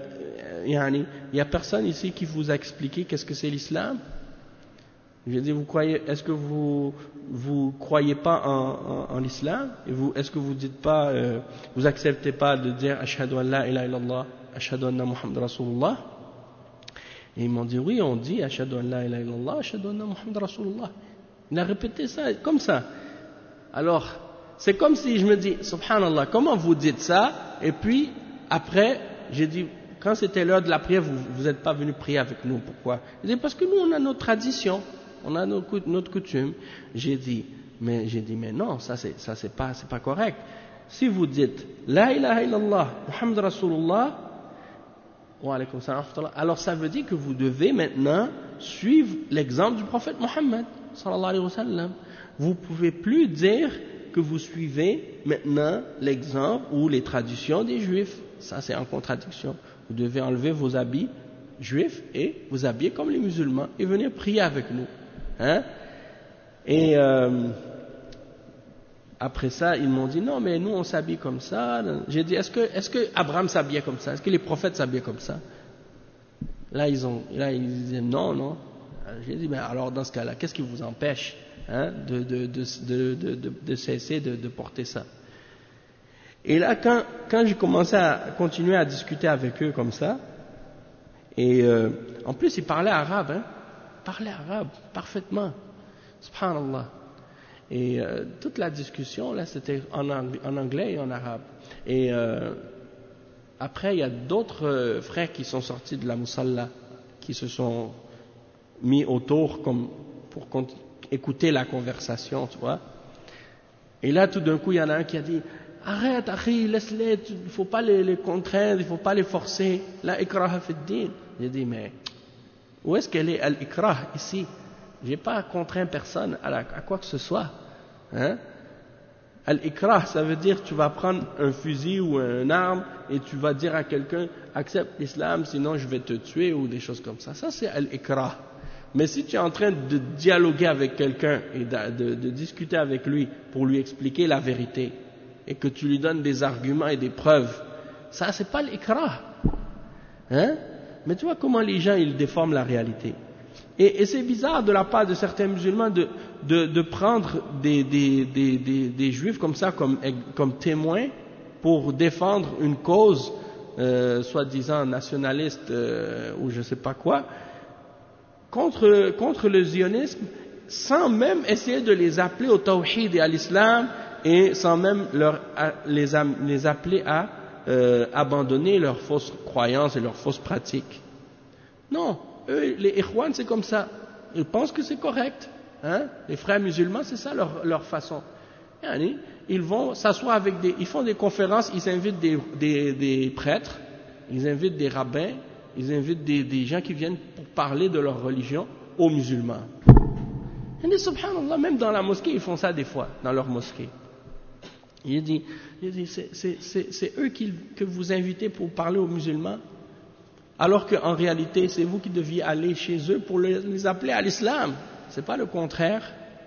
il y a personne ici qui vous a expliqué qu'est-ce que c'est l'islam? J'ai dit, est-ce que vous croyez pas en l'islam? Et est-ce que vous dites pas, vous acceptez pas de dire ashhadu an la ilaha illallah, ashhadu anna Muhammad Rasulullah? Et ils m'ont dit, oui, on dit ashhadu an la ilaha illallah, ashhadu anna Muhammad Rasulullah. Il a répété ça comme ça. Alors, c'est comme si je me dis, subhanallah, comment vous dites ça? Et puis, après, j'ai dit, quand c'était l'heure de la prière, vous n'êtes pas venu prier avec nous. Pourquoi? Il dit, parce que nous, on a notre tradition, on a notre coutume. J'ai dit, mais non, ça c'est pas correct. Si vous dites, la ilaha illallah, Muhammad Rasulullah, wa alaykum salam, alors ça veut dire que vous devez maintenant suivre l'exemple du prophète Mohammed, sallallahu alayhi wa sallam. Vous ne pouvez plus dire que vous suivez maintenant l'exemple ou les traditions des juifs. Ça, c'est en contradiction. Vous devez enlever vos habits juifs et vous habiller comme les musulmans et venir prier avec nous, hein? Et après ça, ils m'ont dit, non, mais nous, on s'habille comme ça. J'ai dit, est-ce que Abraham s'habillait comme ça? Est-ce que les prophètes s'habillaient comme ça? Là, ils disaient, non. J'ai dit, mais alors, dans ce cas-là, qu'est-ce qui vous empêche, hein, de cesser de porter ça? Et là, quand j'ai commencé à continuer à discuter avec eux comme ça, et en plus ils parlaient arabe, hein, parfaitement, subhanallah. Et toute la discussion là, c'était en anglais et en arabe. Et après, il y a d'autres frères qui sont sortis de la musalla, qui se sont mis autour comme pour écouter la conversation, tu vois. Et là, tout d'un coup, il y en a un qui a dit, arrête, akhi, laisse-les, il ne faut pas les contraindre, il ne faut pas les forcer. La ikraha fi d-din. J'ai dit, mais où est-ce qu'elle est al-ikrah ici? J'ai pas contraint personne à quoi que ce soit, hein? Al-ikrah, ça veut dire tu vas prendre un fusil ou une arme et tu vas dire à quelqu'un, accepte l'islam, sinon je vais te tuer, ou des choses comme ça. Ça, c'est al-ikrah. Mais si tu es en train de dialoguer avec quelqu'un et de discuter avec lui pour lui expliquer la vérité et que tu lui donnes des arguments et des preuves, ça c'est pas l'ikrah. Hein? Mais tu vois comment les gens ils déforment la réalité. Et c'est bizarre de la part de certains musulmans de prendre des juifs comme ça comme témoins pour défendre une cause soi-disant nationaliste ou je sais pas quoi contre le zionisme, sans même essayer de les appeler au tawhid et à l'islam, et sans même les appeler à abandonner leurs fausses croyances et leurs fausses pratiques. Non, eux, les ikhwan, c'est comme ça. Ils pensent que c'est correct. Hein? Les frères musulmans, c'est ça leur façon. Ils vont s'asseoir ils font des conférences, ils invitent des prêtres, ils invitent des rabbins, ils invitent des gens qui viennent pour parler de leur religion aux musulmans. Et subhanallah, même dans la mosquée, ils font ça des fois, dans leur mosquée. Il dit c'est eux que vous invitez pour parler aux musulmans, alors qu'en réalité, c'est vous qui deviez aller chez eux pour les appeler à l'islam. C'est pas le contraire.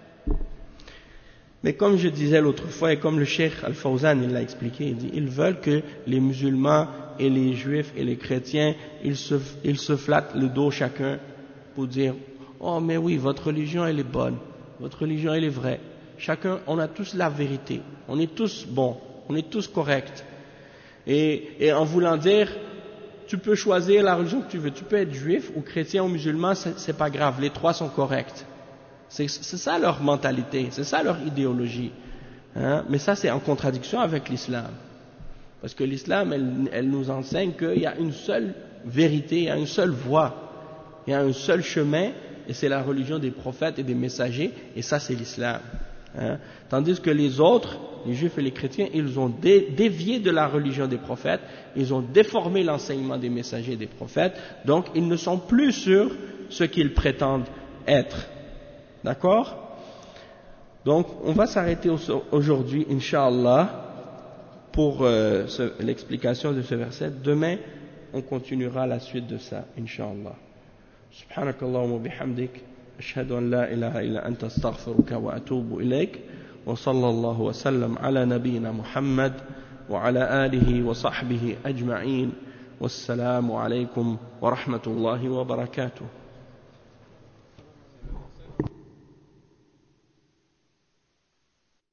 Mais comme je disais l'autre fois, et comme le Cheikh Al-Fawzan il l'a expliqué, il dit, ils veulent que les musulmans et les juifs et les chrétiens, ils se flattent le dos chacun pour dire, oh mais oui, votre religion elle est bonne, votre religion elle est vraie. Chacun, on a tous la vérité, on est tous bons, on est tous corrects. Et en voulant dire, tu peux choisir la religion que tu veux, tu peux être juif ou chrétien ou musulman, c'est pas grave, les trois sont corrects. C'est ça leur mentalité, c'est ça leur idéologie. Hein? Mais ça c'est en contradiction avec l'islam. Parce que l'islam, elle nous enseigne qu'il y a une seule vérité, il y a une seule voie, il y a un seul chemin, et c'est la religion des prophètes et des messagers, et ça c'est l'islam. Hein? Tandis que les autres, les juifs et les chrétiens, ils ont dévié de la religion des prophètes, ils ont déformé l'enseignement des messagers et des prophètes, donc ils ne sont plus sur ce qu'ils prétendent être. D'accord? Donc on va s'arrêter aujourd'hui, Inch'Allah, pour l'explication de ce verset. Demain, on continuera la suite de ça, Inch'Allah. Subhanakallahumma bihamdik, ashhadu an la ilaha illa anta astaghfiruka wa atubu ilayk, wa sallallahu wa sallam ala nabiyyina Muhammad wa ala alihi wa sahbihi ajma'in, wassalamu alaykum wa rahmatullahi wa barakatuh.